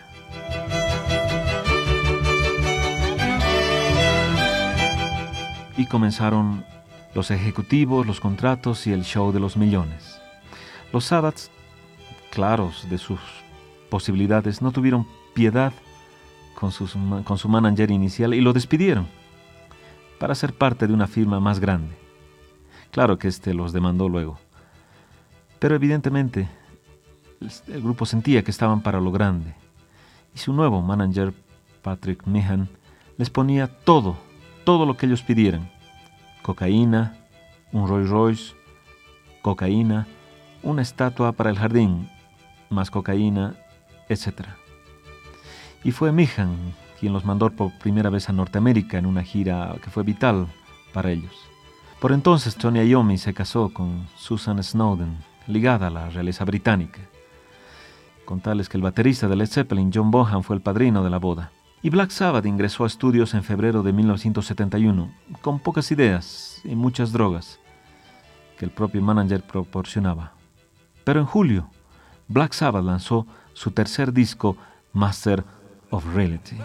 Y comenzaron los ejecutivos, los contratos y el show de los millones. Los Sabbaths, claros de sus posibilidades, no tuvieron piedad con, sus, con su manager inicial y lo despidieron para ser parte de una firma más grande. Claro que este los demandó luego, pero evidentemente el, el grupo sentía que estaban para lo grande y su nuevo manager, Patrick Meehan, les ponía todo, todo lo que ellos pidieran: cocaína, un Rolls Royce, cocaína, una estatua para el jardín, más cocaína, etcétera. Y fue Meehan quien los mandó por primera vez a Norteamérica en una gira que fue vital para ellos. Por entonces Tony Iommi se casó con Susan Snowden, ligada a la realeza británica. Contarles que el baterista de Led Zeppelin, John Bonham, fue el padrino de la boda. Y Black Sabbath ingresó a estudios en febrero de mil novecientos setenta y uno, con pocas ideas y muchas drogas que el propio manager proporcionaba. Pero en julio, Black Sabbath lanzó su tercer disco, Master of Reality.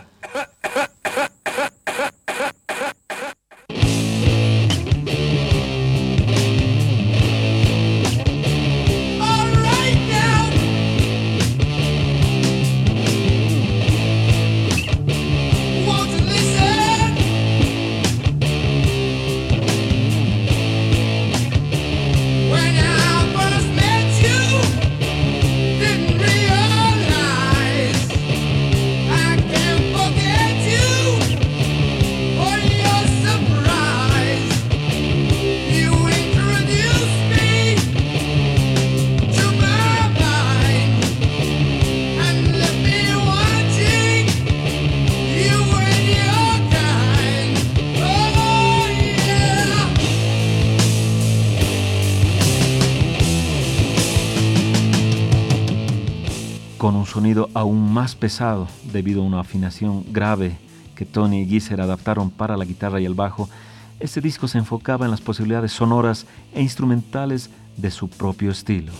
Con un sonido aún más pesado debido a una afinación grave que Tony y Geezer adaptaron para la guitarra y el bajo, este disco se enfocaba en las posibilidades sonoras e instrumentales de su propio estilo.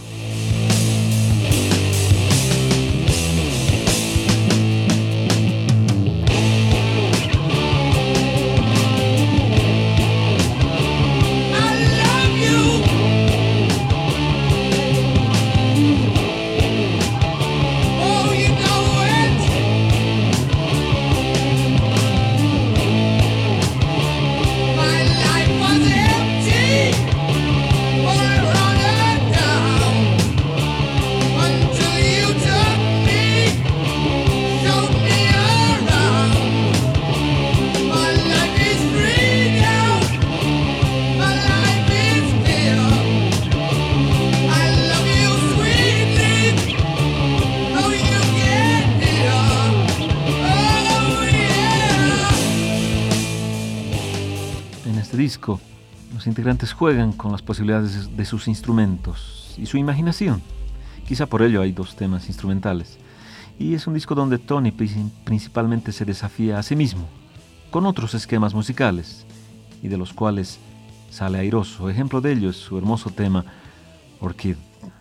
Los integrantes juegan con las posibilidades de sus instrumentos y su imaginación. Quizá por ello hay dos temas instrumentales. Y es un disco donde Tony principalmente se desafía a sí mismo, con otros esquemas musicales, y de los cuales sale airoso. Ejemplo de ello es su hermoso tema, Orchid.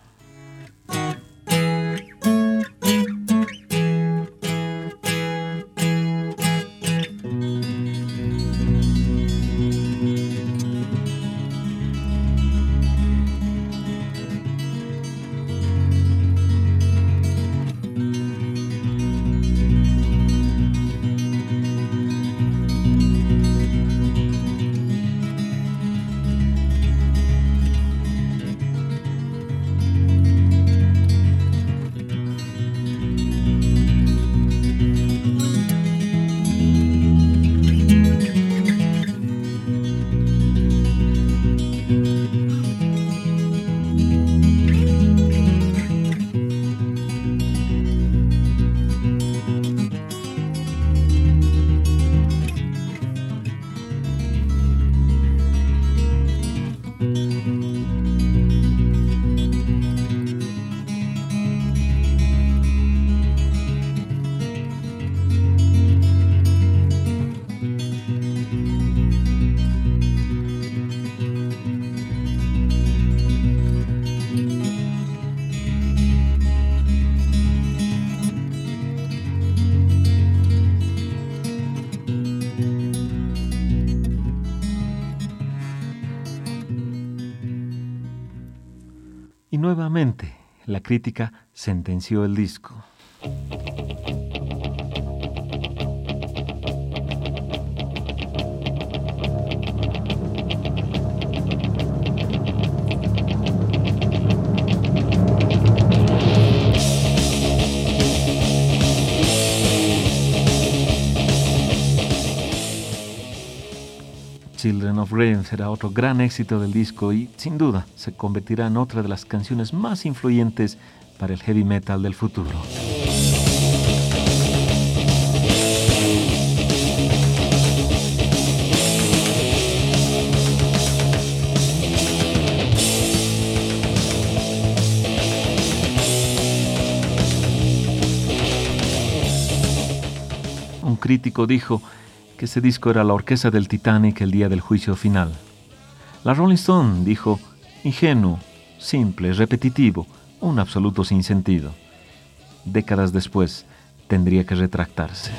Y nuevamente, la crítica sentenció el disco. Children of Rain será otro gran éxito del disco y, sin duda, se convertirá en otra de las canciones más influyentes para el heavy metal del futuro. Un crítico dijo que ese disco era la orquesta del Titanic el día del juicio final. La Rolling Stone dijo, ingenuo, simple, repetitivo, un absoluto sinsentido. Décadas después, tendría que retractarse.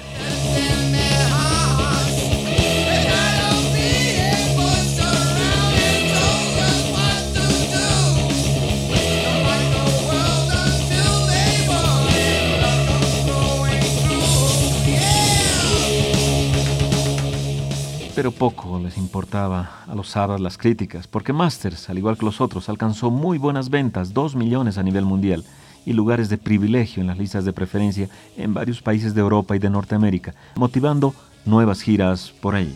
Pero poco les importaba a los Sabbath las críticas, porque Masters, al igual que los otros, alcanzó muy buenas ventas, dos millones a nivel mundial, y lugares de privilegio en las listas de preferencia en varios países de Europa y de Norteamérica, motivando nuevas giras por ahí.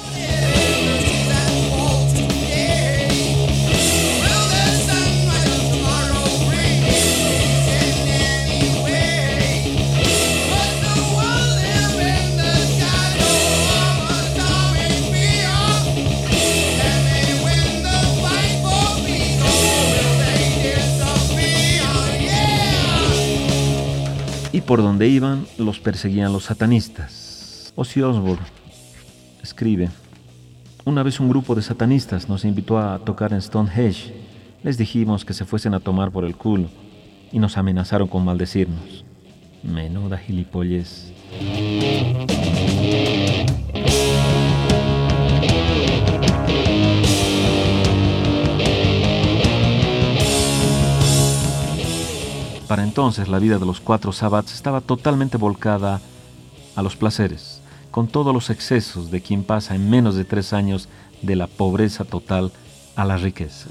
Y por donde iban, los perseguían los satanistas. Ozzy Osbourne escribe, una vez un grupo de satanistas nos invitó a tocar en Stonehenge. Les dijimos que se fuesen a tomar por el culo y nos amenazaron con maldecirnos. Menuda gilipollez. Para entonces la vida de los cuatro Sabbats estaba totalmente volcada a los placeres, con todos los excesos de quien pasa en menos de tres años de la pobreza total a la riqueza.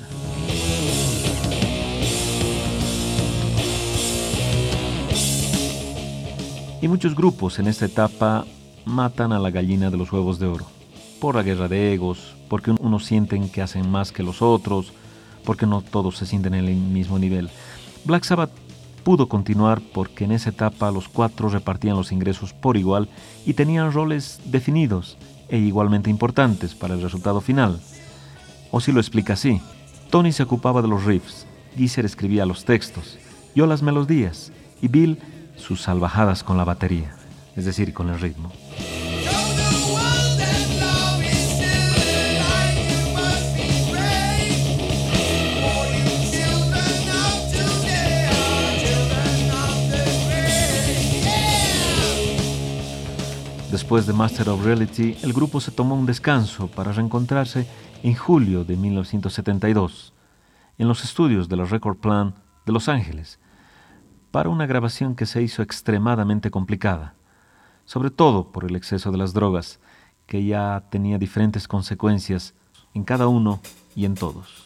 Y muchos grupos en esta etapa matan a la gallina de los huevos de oro, por la guerra de egos, porque unos sienten que hacen más que los otros, porque no todos se sienten en el mismo nivel. Black Sabbath pudo continuar porque en esa etapa los cuatro repartían los ingresos por igual y tenían roles definidos e igualmente importantes para el resultado final. Ozzy lo explica así: Tony se ocupaba de los riffs, Geezer escribía los textos, yo las melodías y Bill sus salvajadas con la batería, es decir, con el ritmo. Después de Master of Reality, el grupo se tomó un descanso para reencontrarse en julio de mil novecientos setenta y dos en los estudios de la Record Plant de Los Ángeles para una grabación que se hizo extremadamente complicada, sobre todo por el exceso de las drogas, que ya tenía diferentes consecuencias en cada uno y en todos.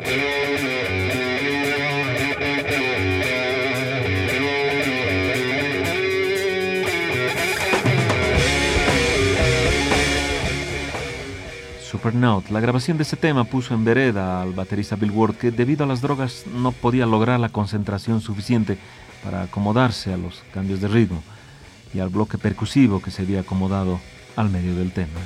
Supernaut, la grabación de ese tema puso en vereda al baterista Bill Ward, que debido a las drogas no podía lograr la concentración suficiente para acomodarse a los cambios de ritmo y al bloque percusivo que se había acomodado al medio del tema.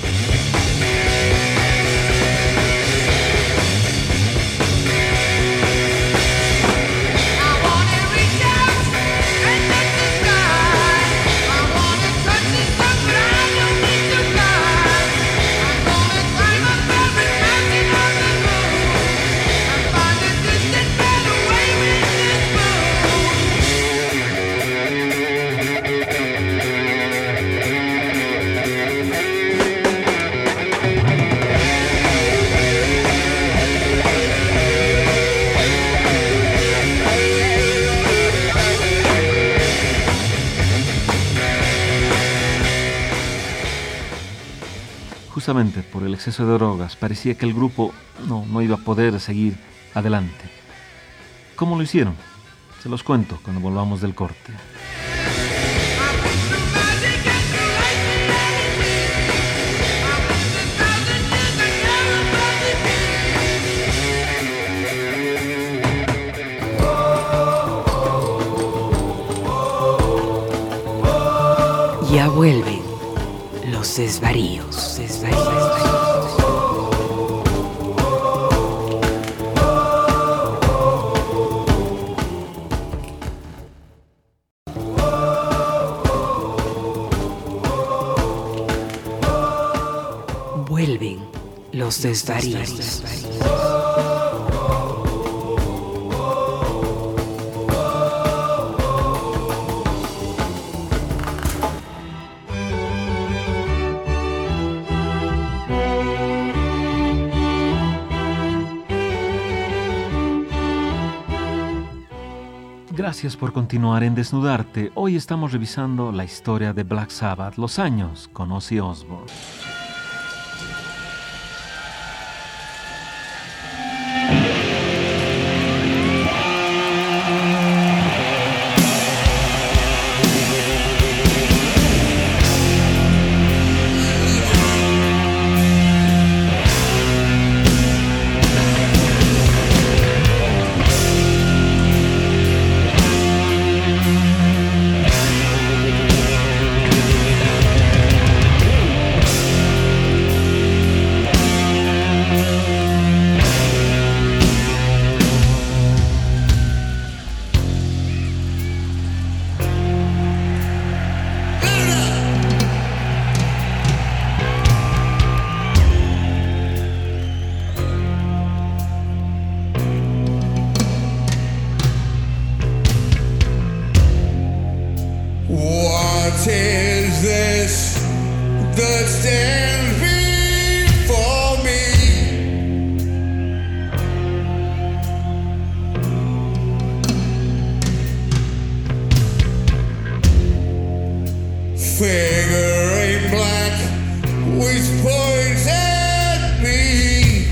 Justamente por el exceso de drogas, parecía que el grupo no, no iba a poder seguir adelante. ¿Cómo lo hicieron? Se los cuento cuando volvamos del corte. Ya vuelven los desvaríos, desvaríos. Vuelven los desvaríos. Gracias por continuar en Desnudarte. Hoy estamos revisando la historia de Black Sabbath, los años con Ozzy Osbourne. What is this that stands before me? Figure in black which points at me.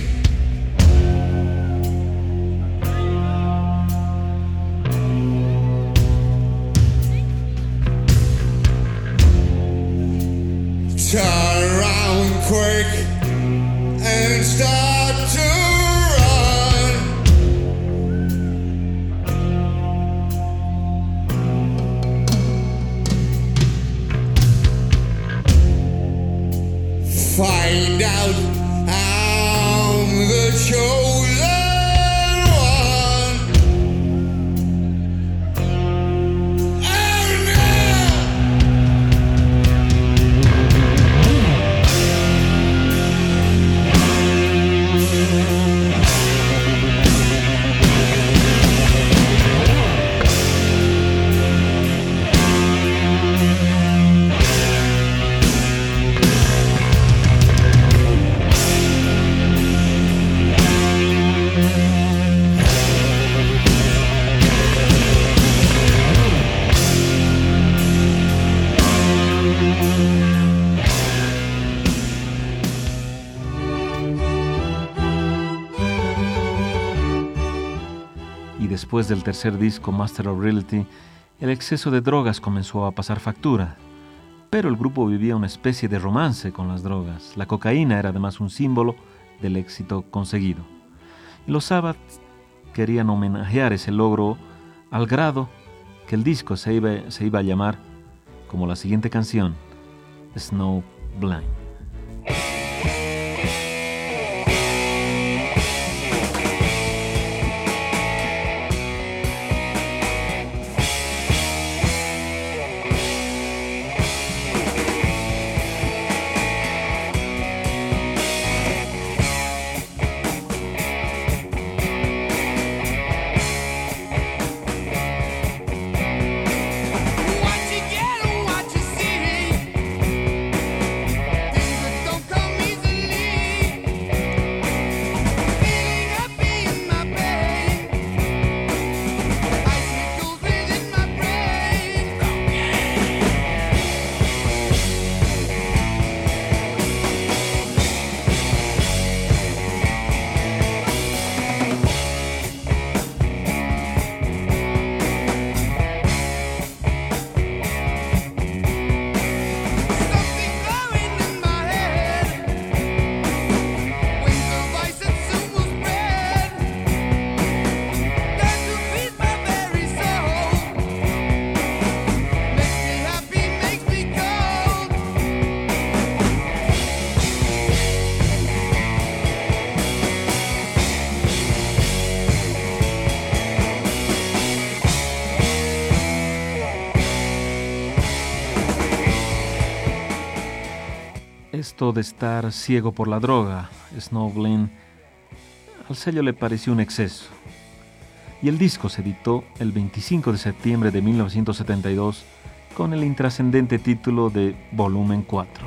Turn around después del tercer disco, Master of Reality, el exceso de drogas comenzó a pasar factura. Pero el grupo vivía una especie de romance con las drogas. La cocaína era además un símbolo del éxito conseguido. Y los Sabbath querían homenajear ese logro al grado que el disco se iba, se iba a llamar como la siguiente canción, Snowblind. What you get and what you see, things that don't come easily. Feeling happy in my pain, icicles within my brain. Something glowing in my head, wings of ice that soon will spread. That to feed my very soul, makes me happy, makes me cold. Esto de estar ciego por la droga, Snowblind, al sello le pareció un exceso. Y el disco se editó el veinticinco de septiembre de mil novecientos setenta y dos con el intrascendente título de Volumen cuatro.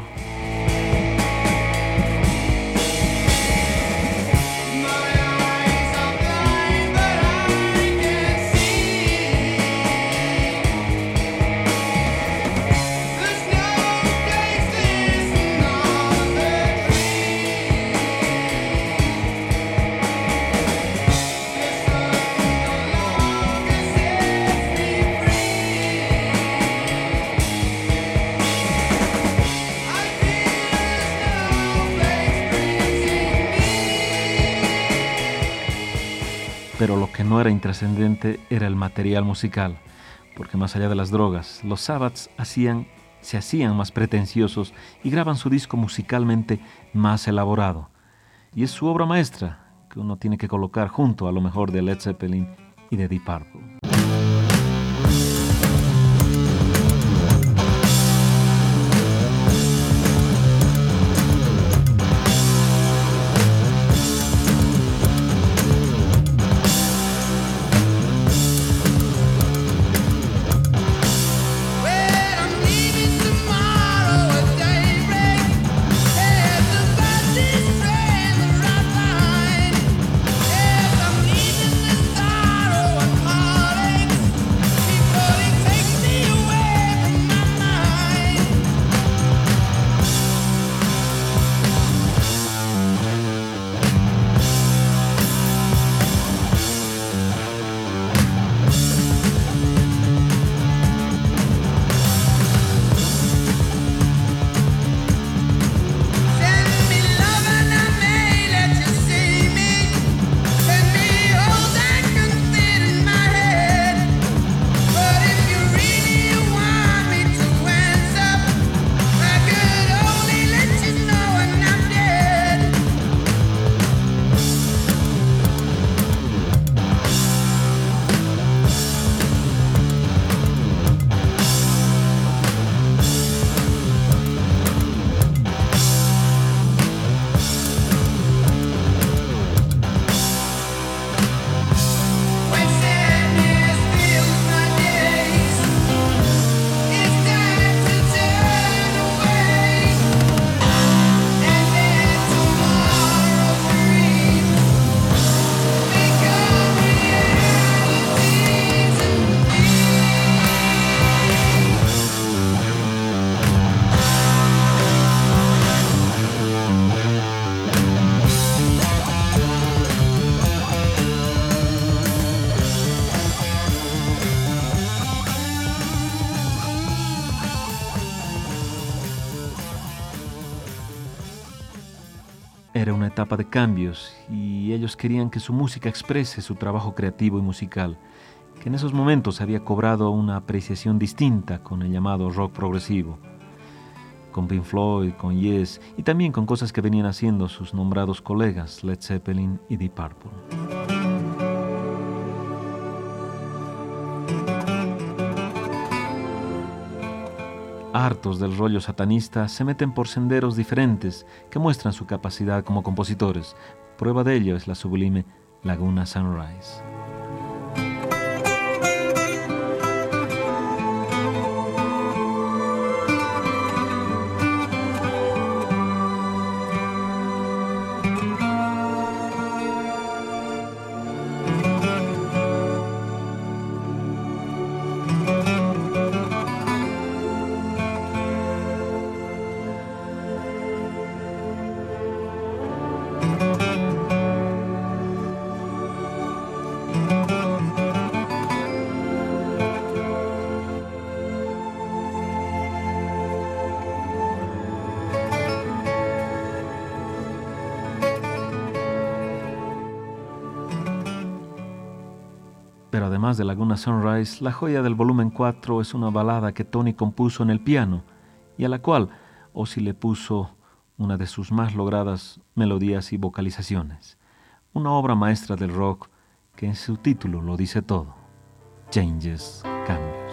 My eyes are blind, but I can see. There's no place listen on the tree. The sun no longer sets me free. I feel there's no place freezing me. Pero lo que no era intrascendente era el material musical, porque más allá de las drogas, los Sabbaths hacían, se hacían más pretenciosos y graban su disco musicalmente más elaborado. Y es su obra maestra que uno tiene que colocar junto a lo mejor de Led Zeppelin y de Deep Purple. Well, I'm leaving tomorrow at daybreak. Head to Baptist train, the right line. Yes, I'm leaving this sorrow and heart. Era una etapa de cambios y ellos querían que su música exprese su trabajo creativo y musical, que en esos momentos había cobrado una apreciación distinta con el llamado rock progresivo, con Pink Floyd, con Yes y también con cosas que venían haciendo sus nombrados colegas Led Zeppelin y Deep Purple. Hartos del rollo satanista, se meten por senderos diferentes que muestran su capacidad como compositores. Prueba de ello es la sublime Laguna Sunrise. Pero además de Laguna Sunrise, la joya del volumen cuatro es una balada que Tony compuso en el piano y a la cual Ozzy le puso una de sus más logradas melodías y vocalizaciones. Una obra maestra del rock que en su título lo dice todo. Changes, cambios.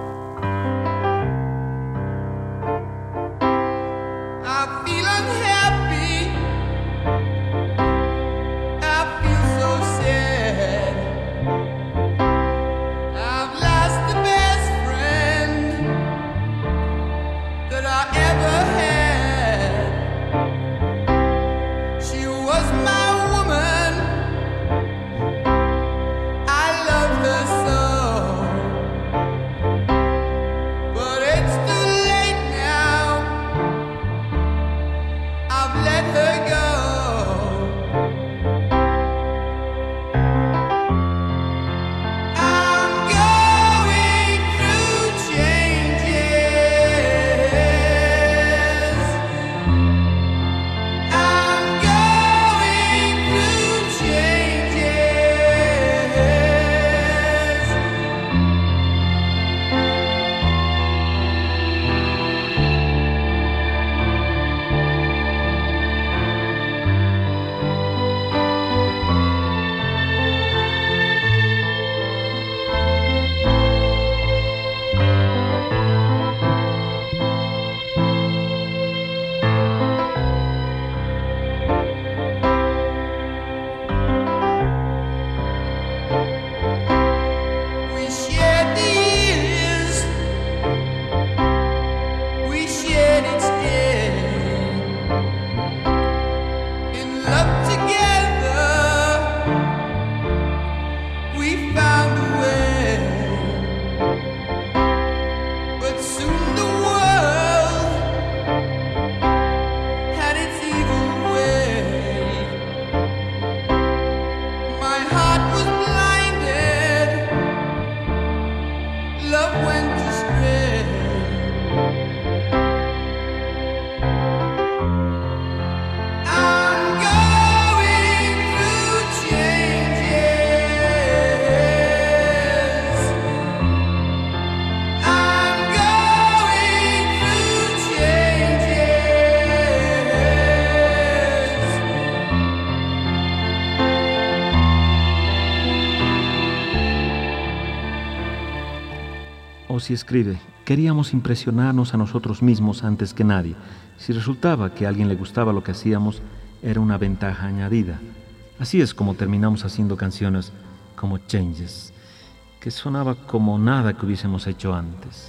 Ozzy escribe: queríamos impresionarnos a nosotros mismos antes que nadie. Si resultaba que a alguien le gustaba lo que hacíamos, era una ventaja añadida. Así es como terminamos haciendo canciones como Changes, que sonaba como nada que hubiésemos hecho antes.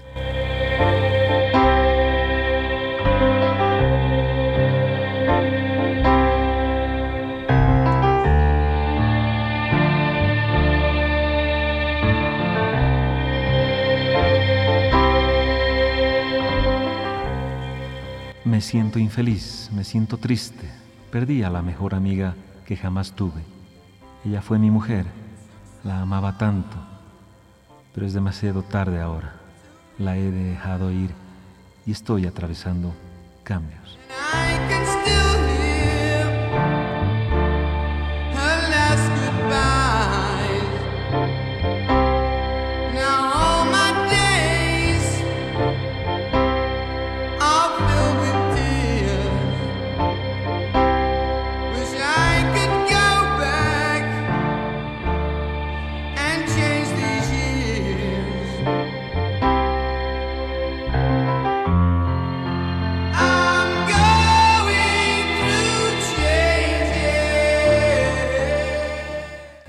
Me siento infeliz, me siento triste. Perdí a la mejor amiga que jamás tuve. Ella fue mi mujer, la amaba tanto, pero es demasiado tarde ahora. La he dejado ir y estoy atravesando cambios. I can still hear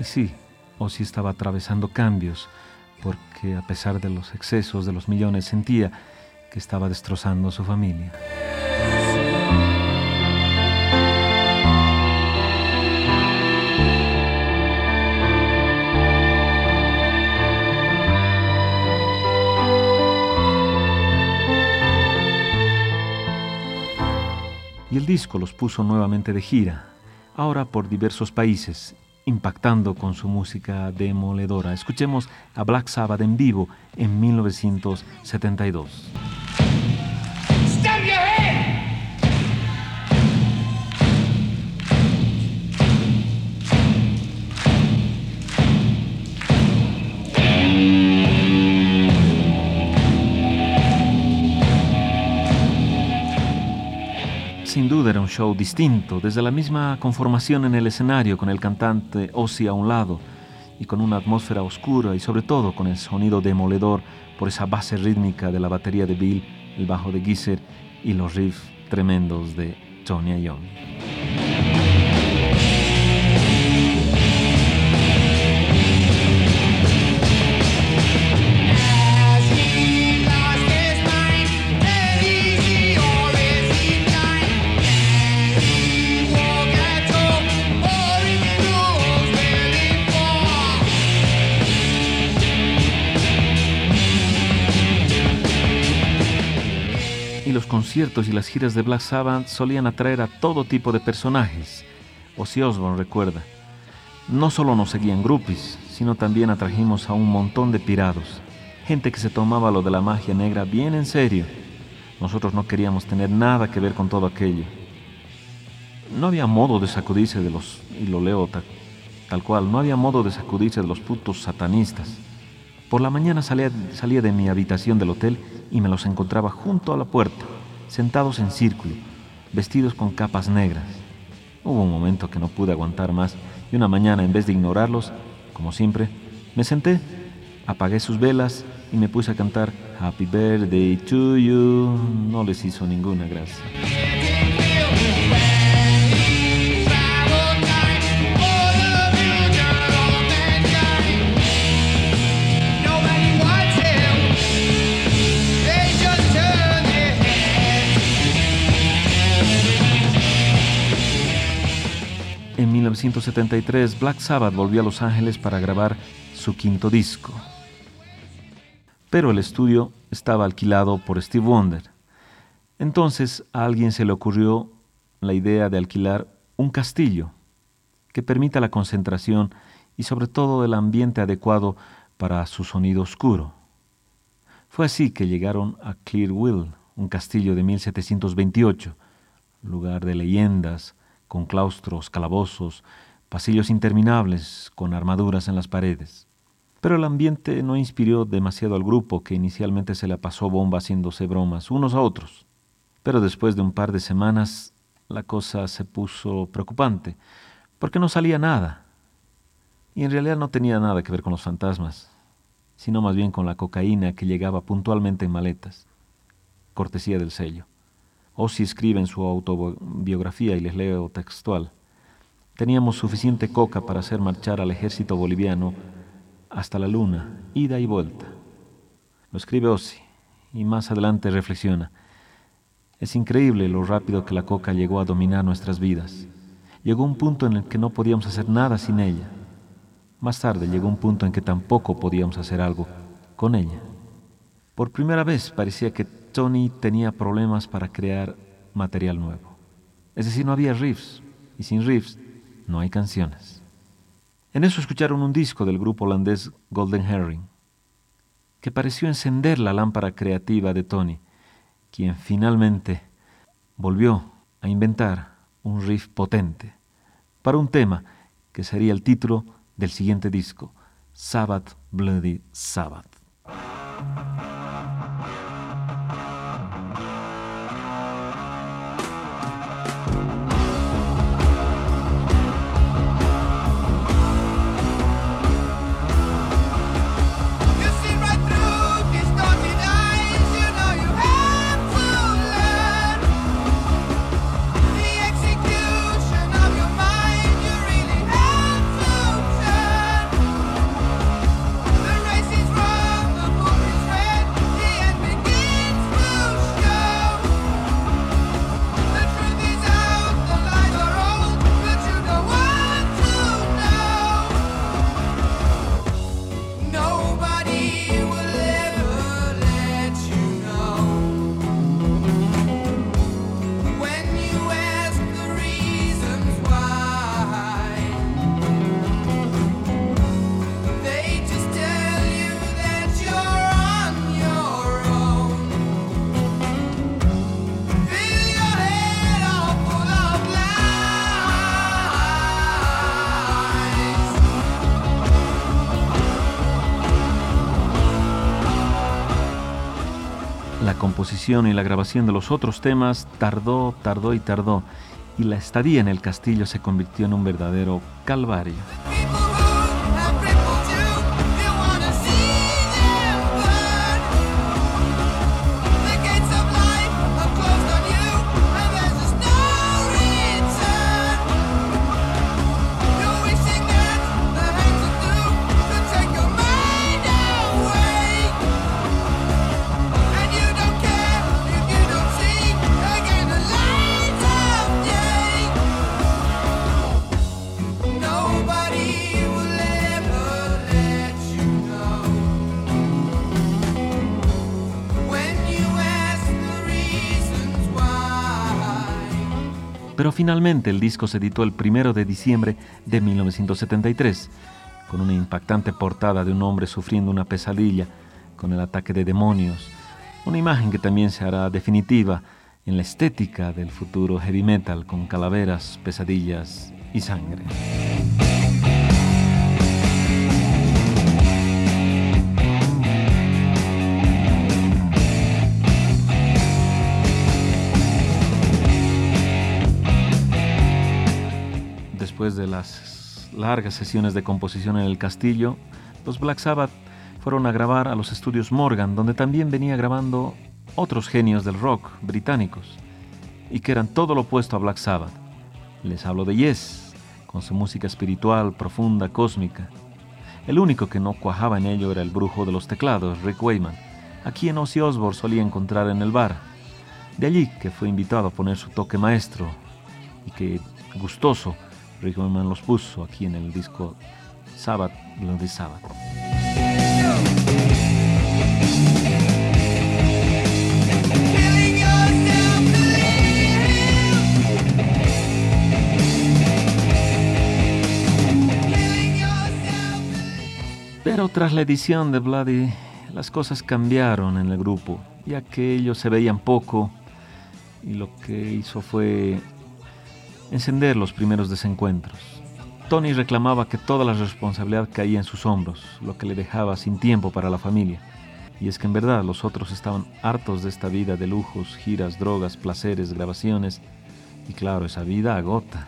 sí, Ozzy estaba atravesando cambios, porque a pesar de los excesos de los millones sentía que estaba destrozando a su familia. Y el disco los puso nuevamente de gira, ahora por diversos países, impactando con su música demoledora. Escuchemos a Black Sabbath en vivo en mil novecientos setenta y dos. Stamp your head! Sin duda era un show distinto, desde la misma conformación en el escenario, con el cantante Ozzy a un lado y con una atmósfera oscura y sobre todo con el sonido demoledor por esa base rítmica de la batería de Bill, el bajo de Geezer y los riffs tremendos de Tony Iommi. Y los conciertos y las giras de Black Sabbath solían atraer a todo tipo de personajes. Ozzy Osbourne recuerda: no solo nos seguían groupies, sino también atrajimos a un montón de pirados, gente que se tomaba lo de la magia negra bien en serio. Nosotros no queríamos tener nada que ver con todo aquello. No había modo de sacudirse de los, y lo leo tal, tal cual, no había modo de sacudirse de los putos satanistas. Por la mañana salía, salía de mi habitación del hotel y me los encontraba junto a la puerta, sentados en círculo, vestidos con capas negras. Hubo un momento que no pude aguantar más y una mañana, en vez de ignorarlos, como siempre, me senté, apagué sus velas y me puse a cantar Happy Birthday to You. No les hizo ninguna gracia. En mil novecientos setenta y tres, Black Sabbath volvió a Los Ángeles para grabar su quinto disco. Pero el estudio estaba alquilado por Steve Wonder. Entonces a alguien se le ocurrió la idea de alquilar un castillo que permita la concentración y sobre todo el ambiente adecuado para su sonido oscuro. Fue así que llegaron a Clearville, un castillo de mil setecientos veintiocho, lugar de leyendas, con claustros, calabozos, pasillos interminables con armaduras en las paredes. Pero el ambiente no inspiró demasiado al grupo, que inicialmente se la pasó bomba haciéndose bromas unos a otros. Pero después de un par de semanas la cosa se puso preocupante, porque no salía nada. Y en realidad no tenía nada que ver con los fantasmas, sino más bien con la cocaína que llegaba puntualmente en maletas, cortesía del sello. Ozzy escribe en su autobiografía, y les leo textual: teníamos suficiente coca para hacer marchar al ejército boliviano hasta la luna, ida y vuelta. Lo escribe Ozzy, y más adelante reflexiona: es increíble lo rápido que la coca llegó a dominar nuestras vidas. Llegó un punto en el que no podíamos hacer nada sin ella. Más tarde llegó un punto en que tampoco podíamos hacer algo con ella. Por primera vez parecía que Tony tenía problemas para crear material nuevo. Es decir, no había riffs, y sin riffs no hay canciones. En eso escucharon un disco del grupo holandés Golden Herring, que pareció encender la lámpara creativa de Tony, quien finalmente volvió a inventar un riff potente para un tema que sería el título del siguiente disco, Sabbath Bloody Sabbath. Execution of your mind, you really have to turn. composición y la grabación de los otros temas tardó, tardó y tardó, y la estadía en el castillo se convirtió en un verdadero calvario. Pero finalmente el disco se editó el primero de diciembre de mil novecientos setenta y tres, con una impactante portada de un hombre sufriendo una pesadilla con el ataque de demonios, una imagen que también se hará definitiva en la estética del futuro heavy metal con calaveras, pesadillas y sangre. Después de las largas sesiones de composición en el castillo, los Black Sabbath fueron a grabar a los estudios Morgan, donde también venía grabando otros genios del rock británicos, y que eran todo lo opuesto a Black Sabbath. Les hablo de Yes, con su música espiritual, profunda, cósmica. El único que no cuajaba en ello era el brujo de los teclados, Rick Wakeman, a quien Ozzy Osbourne solía encontrar en el bar. De allí que fue invitado a poner su toque maestro, y que, gustoso, Rick Wakeman los puso aquí en el disco Sabbath, Bloody Sabbath. Pero tras la edición de Bloody, las cosas cambiaron en el grupo, ya que ellos se veían poco, y lo que hizo fue encender los primeros desencuentros. Tony reclamaba que toda la responsabilidad caía en sus hombros, lo que le dejaba sin tiempo para la familia. Y es que en verdad los otros estaban hartos de esta vida de lujos, giras, drogas, placeres, grabaciones, y claro, esa vida agota.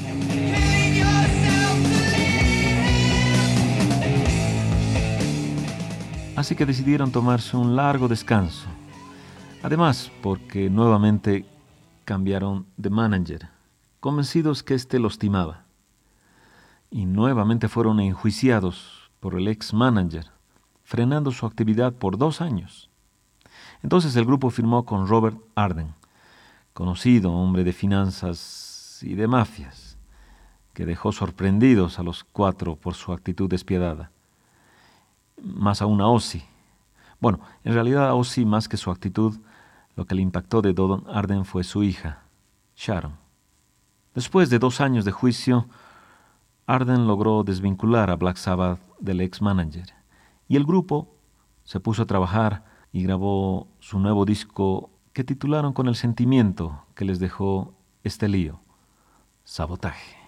Así que decidieron tomarse un largo descanso. Además, porque nuevamente cambiaron de manager, convencidos que éste los timaba. Y nuevamente fueron enjuiciados por el ex-manager, frenando su actividad por dos años. Entonces el grupo firmó con Robert Arden, conocido hombre de finanzas y de mafias, que dejó sorprendidos a los cuatro por su actitud despiadada. Más aún a Ozzy. Bueno, en realidad a Ozzy, más que su actitud, lo que le impactó de Don Arden fue su hija, Sharon. Después de dos años de juicio, Arden logró desvincular a Black Sabbath del ex-manager, y el grupo se puso a trabajar y grabó su nuevo disco que titularon con el sentimiento que les dejó este lío, Sabotaje.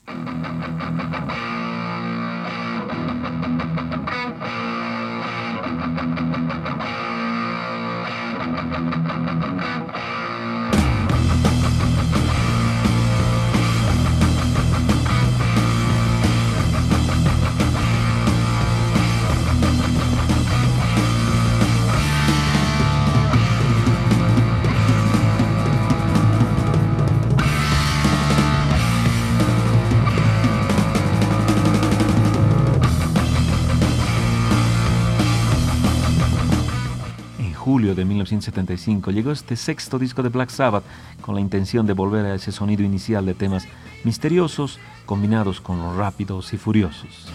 Julio de mil novecientos setenta y cinco llegó este sexto disco de Black Sabbath con la intención de volver a ese sonido inicial de temas misteriosos combinados con los rápidos y furiosos.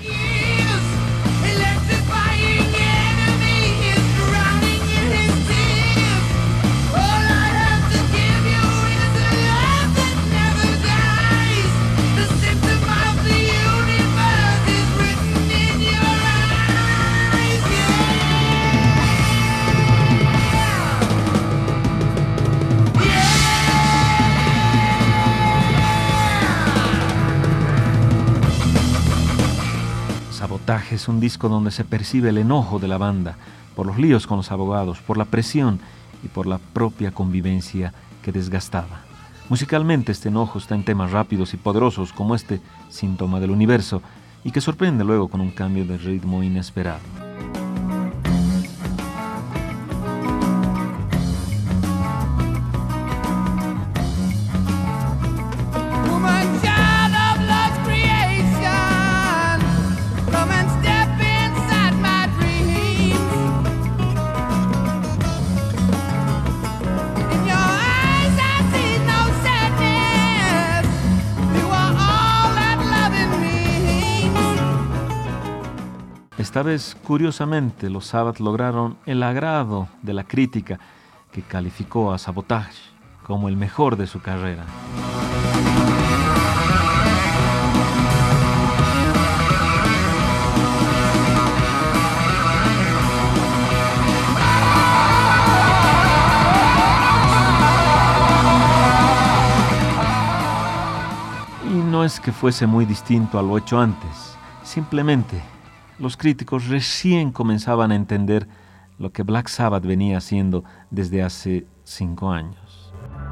Sabotaje es un disco donde se percibe el enojo de la banda por los líos con los abogados, por la presión y por la propia convivencia que desgastaba. Musicalmente este enojo está en temas rápidos y poderosos como este Síntoma del Universo, y que sorprende luego con un cambio de ritmo inesperado. Esta vez, curiosamente, los Sabbath lograron el agrado de la crítica, que calificó a Sabotage como el mejor de su carrera. Y no es que fuese muy distinto a lo hecho antes, simplemente los críticos recién comenzaban a entender lo que Black Sabbath venía haciendo desde hace cinco años.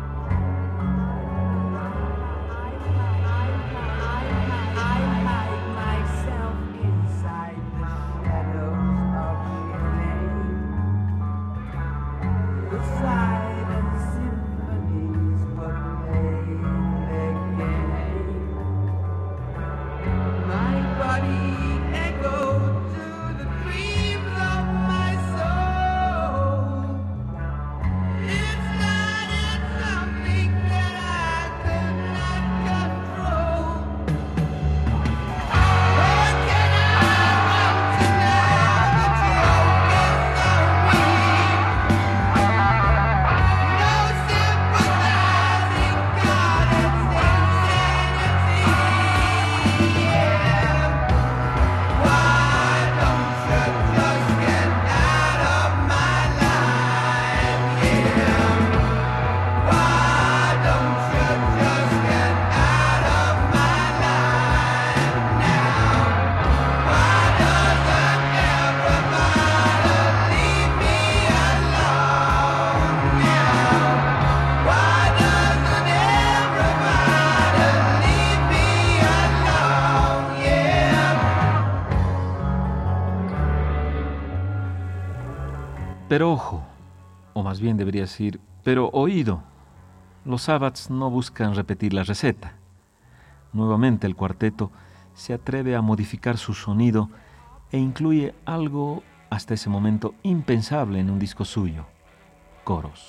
Pero ojo, o más bien debería decir, pero oído, los Sabbaths no buscan repetir la receta. Nuevamente el cuarteto se atreve a modificar su sonido e incluye algo hasta ese momento impensable en un disco suyo: coros.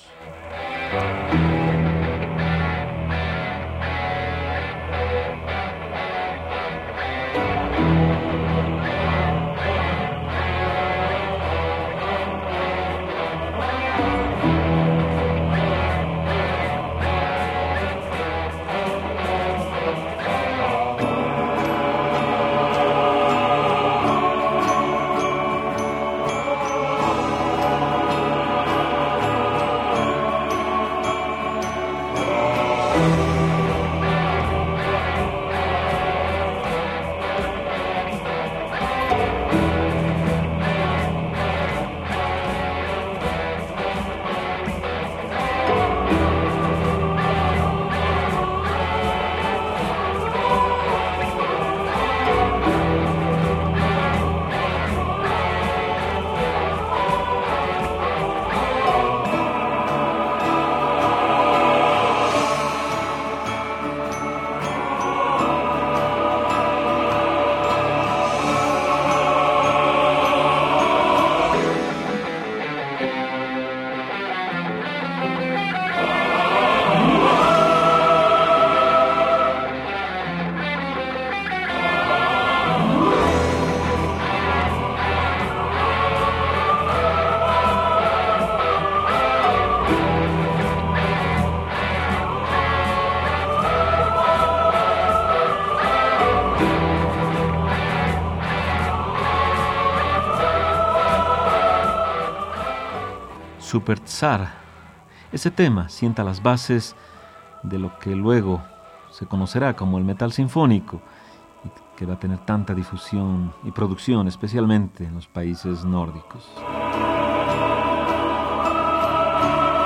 Supertzar. Ese tema sienta las bases de lo que luego se conocerá como el metal sinfónico, y que va a tener tanta difusión y producción, especialmente en los países nórdicos.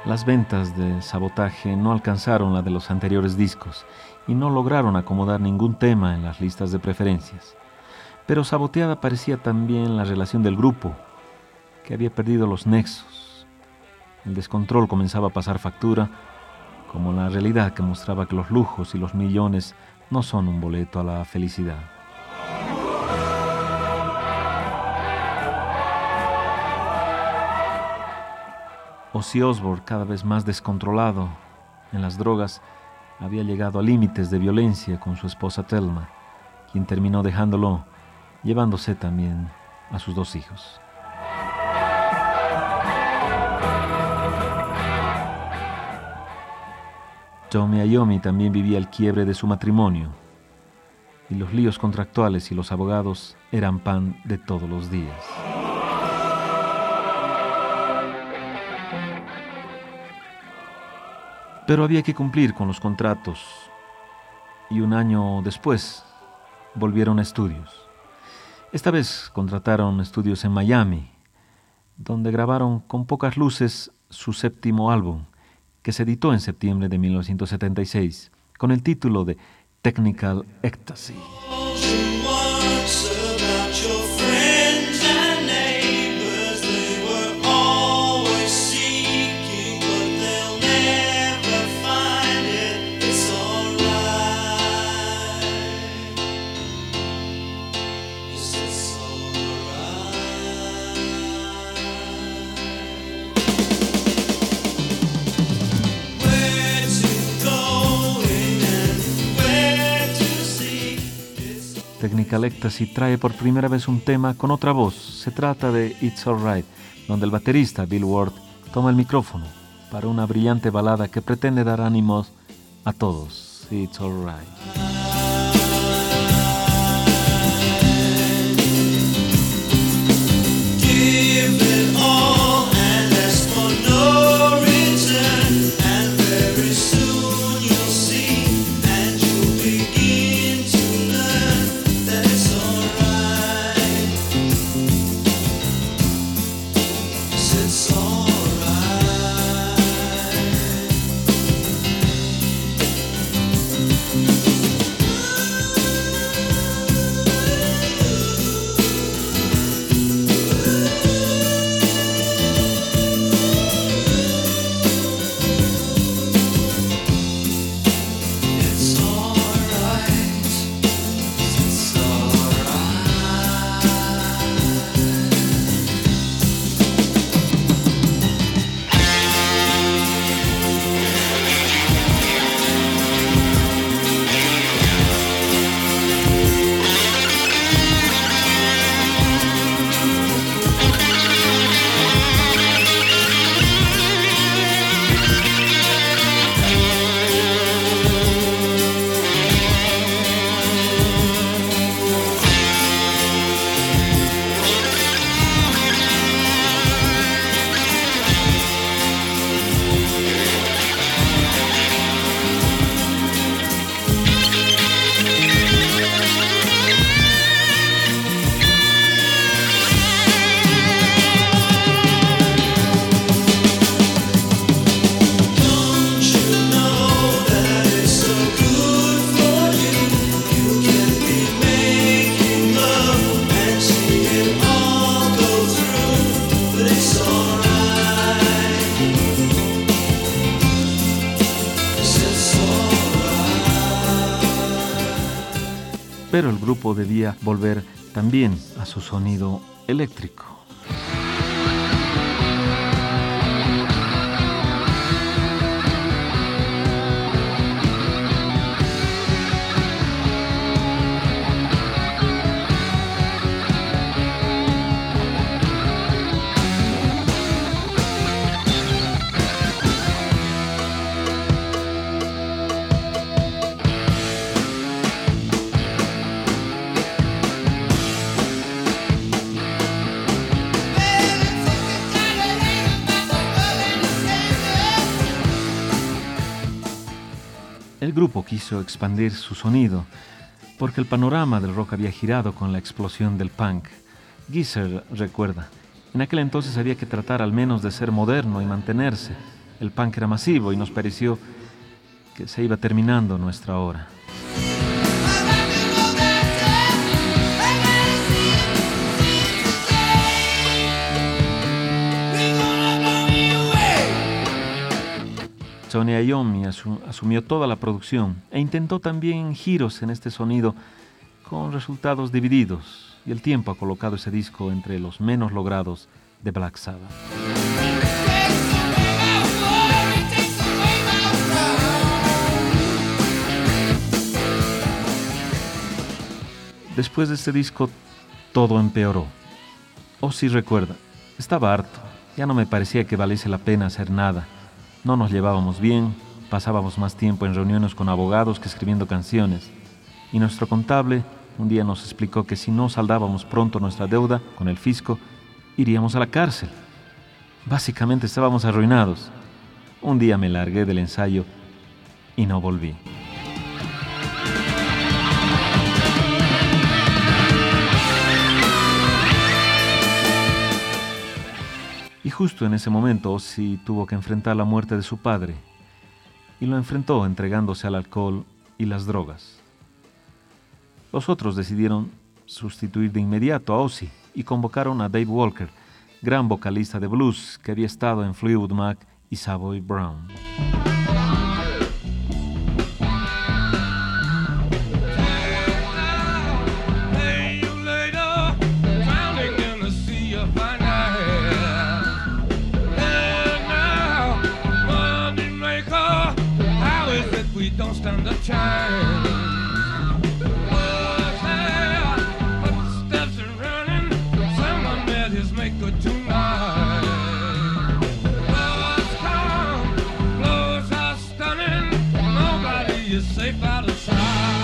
Las ventas de Sabotaje no alcanzaron la de los anteriores discos y no lograron acomodar ningún tema en las listas de preferencias. Pero saboteada parecía también la relación del grupo, que había perdido los nexos. El descontrol comenzaba a pasar factura, como la realidad que mostraba que los lujos y los millones no son un boleto a la felicidad. Ozzy Osbourne, cada vez más descontrolado en las drogas, había llegado a límites de violencia con su esposa Thelma, quien terminó dejándolo, llevándose también a sus dos hijos. Tommy Iommi también vivía el quiebre de su matrimonio, y los líos contractuales y los abogados eran pan de todos los días. Pero había que cumplir con los contratos, y un año después volvieron a estudios. Esta vez contrataron estudios en Miami, donde grabaron con pocas luces su séptimo álbum, que se editó en septiembre de mil novecientos setenta y seis, con el título de Technical Ecstasy. Technical Ecstasy trae por primera vez un tema con otra voz. Se trata de It's Alright, donde el baterista Bill Ward toma el micrófono para una brillante balada que pretende dar ánimos a todos. It's Alright. Pero el grupo debía volver también a su sonido eléctrico. El grupo quiso expandir su sonido porque el panorama del rock había girado con la explosión del punk. Geezer recuerda, en aquel entonces había que tratar al menos de ser moderno y mantenerse, El punk era masivo y nos pareció que se iba terminando nuestra hora. Tony Iommi asu- asumió toda la producción e intentó también giros en este sonido con resultados divididos, y el tiempo ha colocado ese disco entre los menos logrados de Black Sabbath. Después de este disco, todo empeoró. Ozzy recuerda, estaba harto, ya no me parecía que valiese la pena hacer nada. No nos llevábamos bien, pasábamos más tiempo en reuniones con abogados que escribiendo canciones. Y nuestro contable un día nos explicó que si no saldábamos pronto nuestra deuda con el fisco, iríamos a la cárcel. Básicamente estábamos arruinados. Un día me largué del ensayo y no volví. Y justo en ese momento Ozzy tuvo que enfrentar la muerte de su padre, y lo enfrentó entregándose al alcohol y las drogas. Los otros decidieron sustituir de inmediato a Ozzy y convocaron a Dave Walker, gran vocalista de blues que había estado en Fleetwood Mac y Savoy Brown. Don't stand a chance. Was there footsteps are running? Someone met his maker tonight. Blows come, blows are stunning. Nobody is safe out of sight.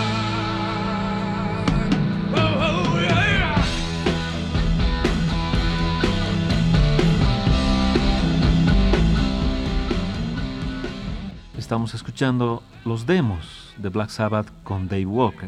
Oh, oh yeah. Estamos escuchando los demos de Black Sabbath con Dave Walker.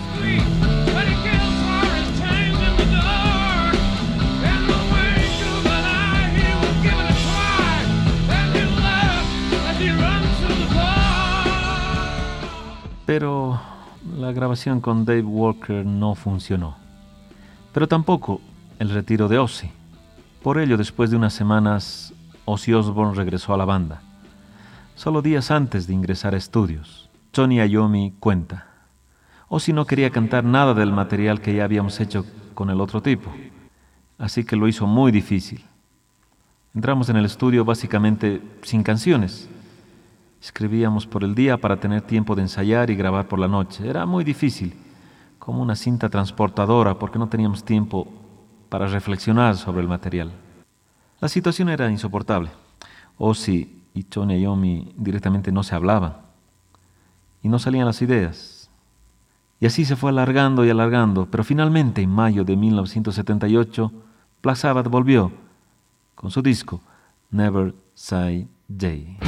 Pero la grabación con Dave Walker no funcionó. Pero tampoco el retiro de Ozzy. Por ello, después de unas semanas, Ozzy Osbourne regresó a la banda. Solo días antes de ingresar a estudios, Tony Iommi cuenta: Ozzy no quería cantar nada del material que ya habíamos hecho con el otro tipo, así que lo hizo muy difícil. Entramos en el estudio básicamente sin canciones. Escribíamos por el día para tener tiempo de ensayar y grabar por la noche. Era muy difícil, como una cinta transportadora, porque no teníamos tiempo para reflexionar sobre el material. La situación era insoportable. Ozzy y Tony Iommi directamente no se hablaban y no salían las ideas. Y así se fue alargando y alargando, pero finalmente en mayo de mil novecientos setenta y ocho, Black Sabbath volvió con su disco Never Say Die.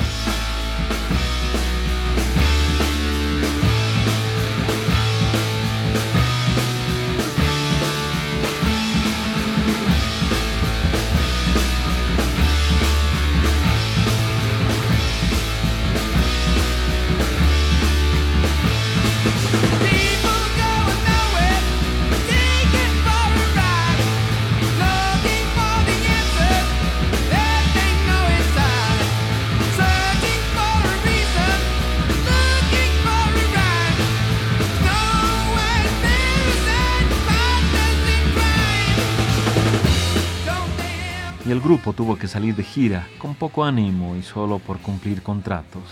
Y el grupo tuvo que salir de gira con poco ánimo y solo por cumplir contratos.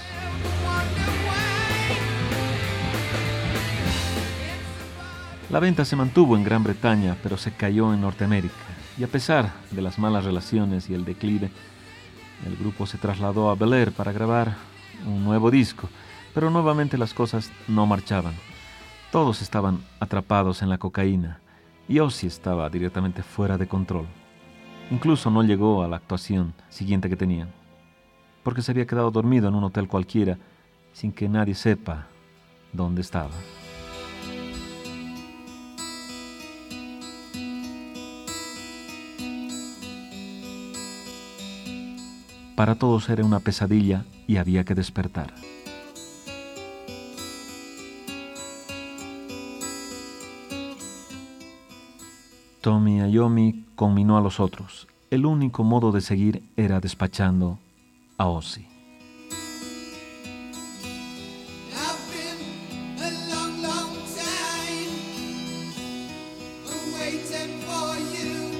La venta se mantuvo en Gran Bretaña, pero se cayó en Norteamérica. Y a pesar de las malas relaciones y el declive, el grupo se trasladó a Bel Air para grabar un nuevo disco, pero nuevamente las cosas no marchaban. Todos estaban atrapados en la cocaína y Ozzy estaba directamente fuera de control. Incluso no llegó a la actuación siguiente que tenían, porque se había quedado dormido en un hotel cualquiera sin que nadie sepa dónde estaba. para todos era una pesadilla y había que despertar. Tommy Iommi conminó a los otros. El único modo de seguir era despachando a Ozzy. I've been a long, long time waiting for you.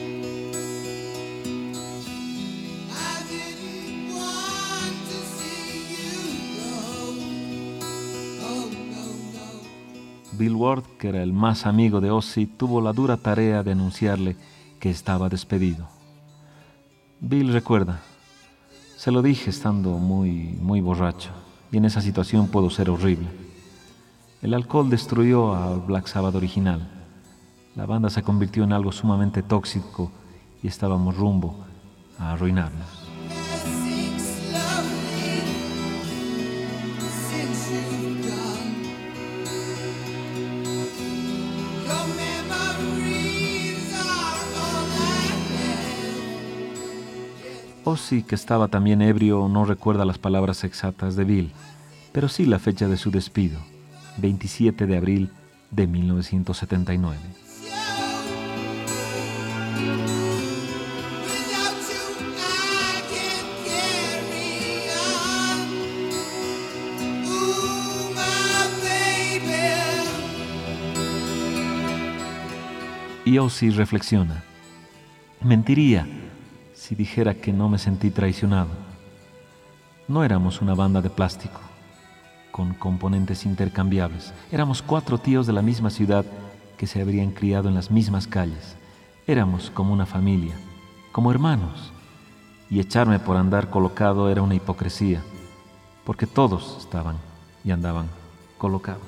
I didn't want to see you go. Oh, no, no. Bill Ward, que era el más amigo de Ozzy, tuvo la dura tarea de anunciarle que estaba despedido. Bill recuerda: se lo dije estando muy, muy borracho, y en esa situación puedo ser horrible. El alcohol destruyó al Black Sabbath original. La banda se convirtió en algo sumamente tóxico y estábamos rumbo a arruinarnos. Passing slowly since you've gone. Your memories are all I have. Ozzy, que estaba también ebrio, no recuerda las palabras exactas de Bill, pero sí la fecha de su despido, veintisiete de abril de mil novecientos setenta y nueve. Without you, I can't carry on. Ooh, my baby. Y Ozzy reflexiona: mentiría si dijera que no me sentí traicionado. No éramos una banda de plástico, con componentes intercambiables. Éramos cuatro tíos de la misma ciudad que se habrían criado en las mismas calles. Éramos como una familia, como hermanos. Y echarme por andar colocado era una hipocresía, porque todos estaban y andaban colocados.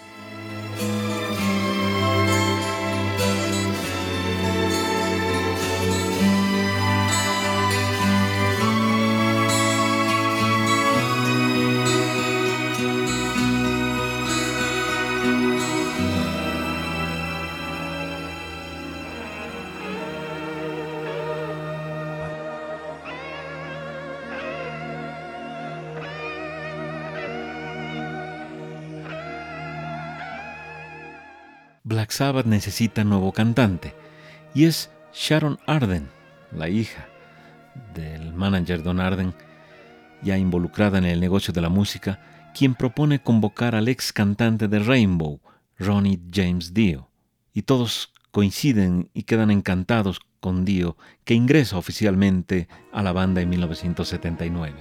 Black Sabbath necesita nuevo cantante, y es Sharon Arden, la hija del manager Don Arden, ya involucrada en el negocio de la música, quien propone convocar al ex cantante de Rainbow, Ronnie James Dio, y todos coinciden y quedan encantados con Dio, que ingresa oficialmente a la banda en mil novecientos setenta y nueve.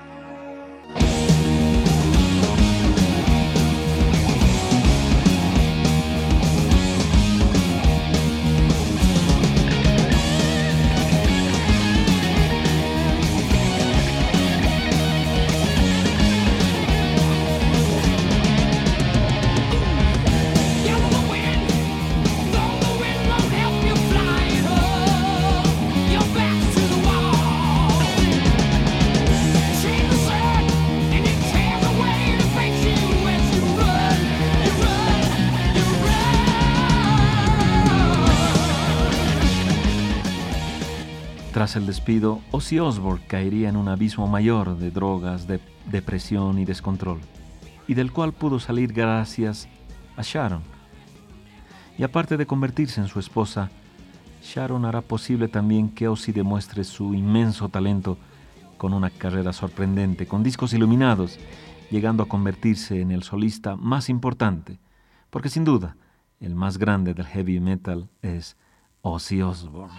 Tras el despido, Ozzy Osbourne caería en un abismo mayor de drogas, de depresión y descontrol, y del cual pudo salir gracias a Sharon. Y aparte de convertirse en su esposa, Sharon hará posible también que Ozzy demuestre su inmenso talento con una carrera sorprendente, con discos iluminados, llegando a convertirse en el solista más importante, porque sin duda, el más grande del heavy metal es Ozzy Osbourne.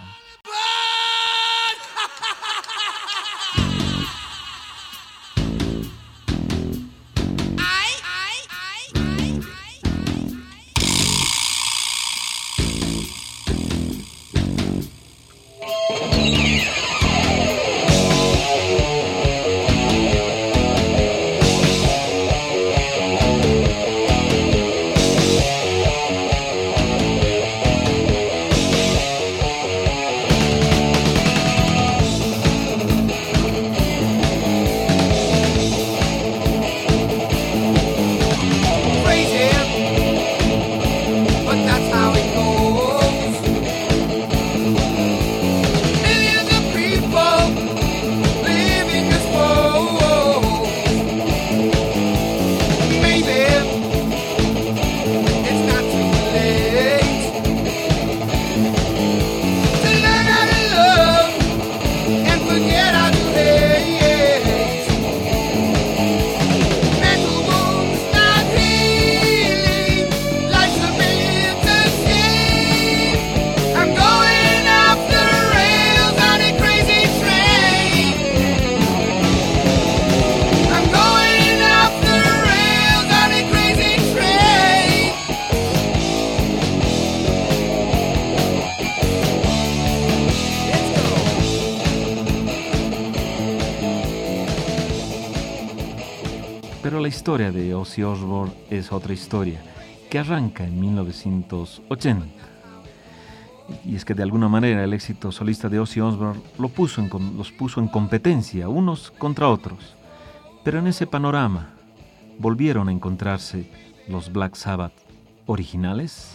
Pero la historia de Ozzy Osbourne es otra historia, que arranca en mil novecientos ochenta. Y es que de alguna manera el éxito solista de Ozzy Osbourne lo puso en, los puso en competencia, unos contra otros. Pero en ese panorama volvieron a encontrarse los Black Sabbath originales.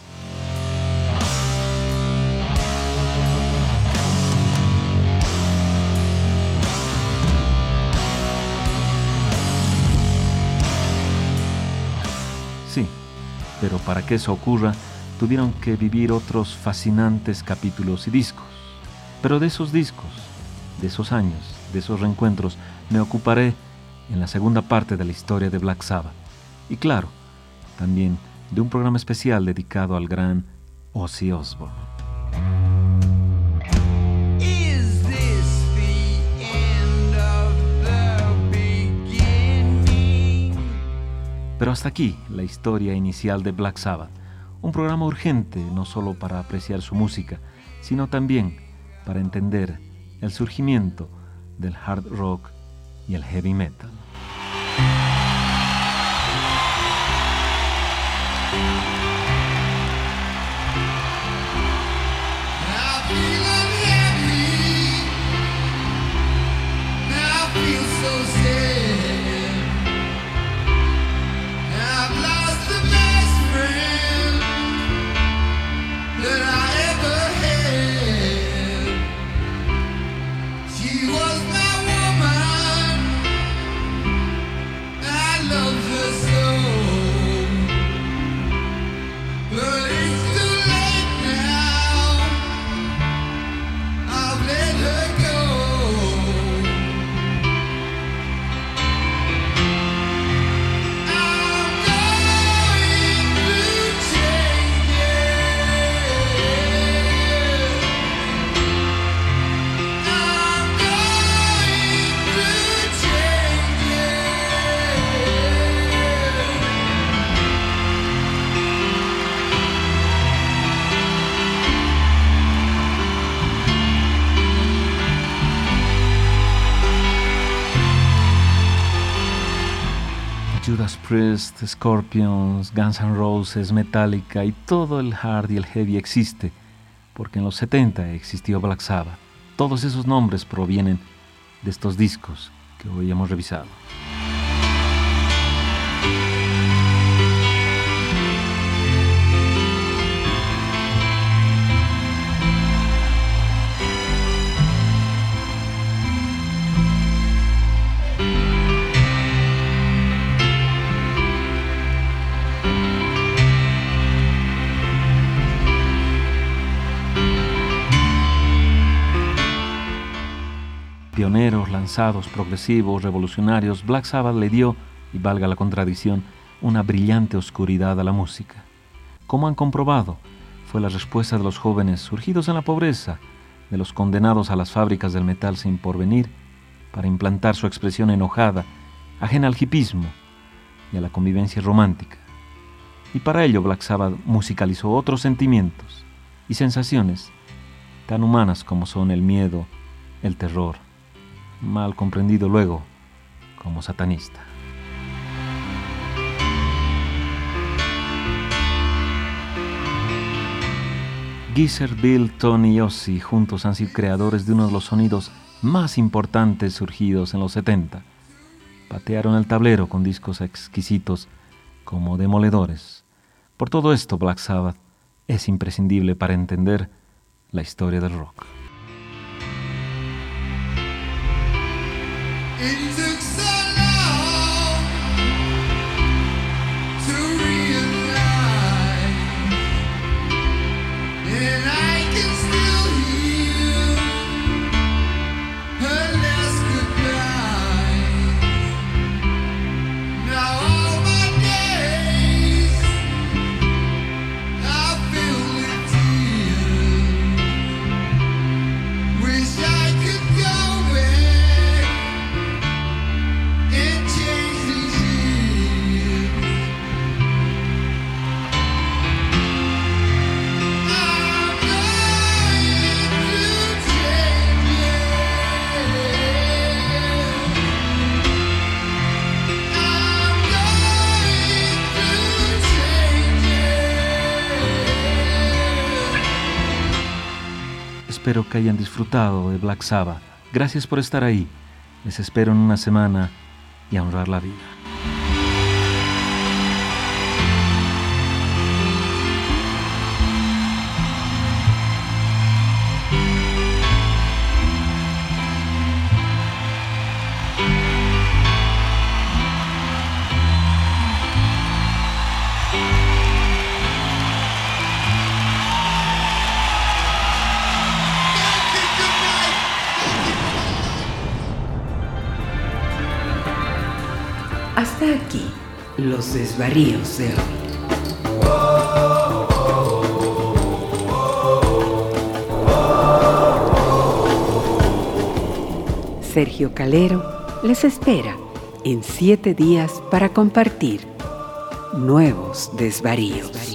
Sí, pero para que eso ocurra, tuvieron que vivir otros fascinantes capítulos y discos. Pero de esos discos, de esos años, de esos reencuentros, me ocuparé en la segunda parte de la historia de Black Sabbath. Y claro, también de un programa especial dedicado al gran Ozzy Osbourne. Is this the end of the beginning? Pero hasta aquí la historia inicial de Black Sabbath. Un programa urgente no solo para apreciar su música, sino también para entender el surgimiento del hard rock y el heavy metal. Judas Priest, Scorpions, Guns N' Roses, Metallica y todo el hard y el heavy existe, porque en los setenta existió Black Sabbath. Todos esos nombres provienen de estos discos que hoy hemos revisado. Pioneros, lanzados, progresivos, revolucionarios, Black Sabbath le dio, y valga la contradicción, una brillante oscuridad a la música. Como han comprobado, fue la respuesta de los jóvenes surgidos en la pobreza, de los condenados a las fábricas del metal sin porvenir, para implantar su expresión enojada, ajena al hipismo y a la convivencia romántica. Y para ello Black Sabbath musicalizó otros sentimientos y sensaciones tan humanas como son el miedo, el terror, mal comprendido luego como satanista. Geezer, Bill, Tony y Ozzy juntos han sido creadores de uno de los sonidos más importantes surgidos en los setenta. Patearon el tablero con discos exquisitos como Demoledores. Por todo esto, Black Sabbath es imprescindible para entender la historia del rock. It took so long to realize, and I can still hear her last goodbye. Now all my days I feel the tears. Wish I could go back espero que hayan disfrutado de Black Sabbath. Gracias por estar ahí. Les espero en una semana y a honrar la vida. Hasta aquí, los desvaríos de hoy. Sergio Calero les espera en siete días para compartir nuevos desvaríos.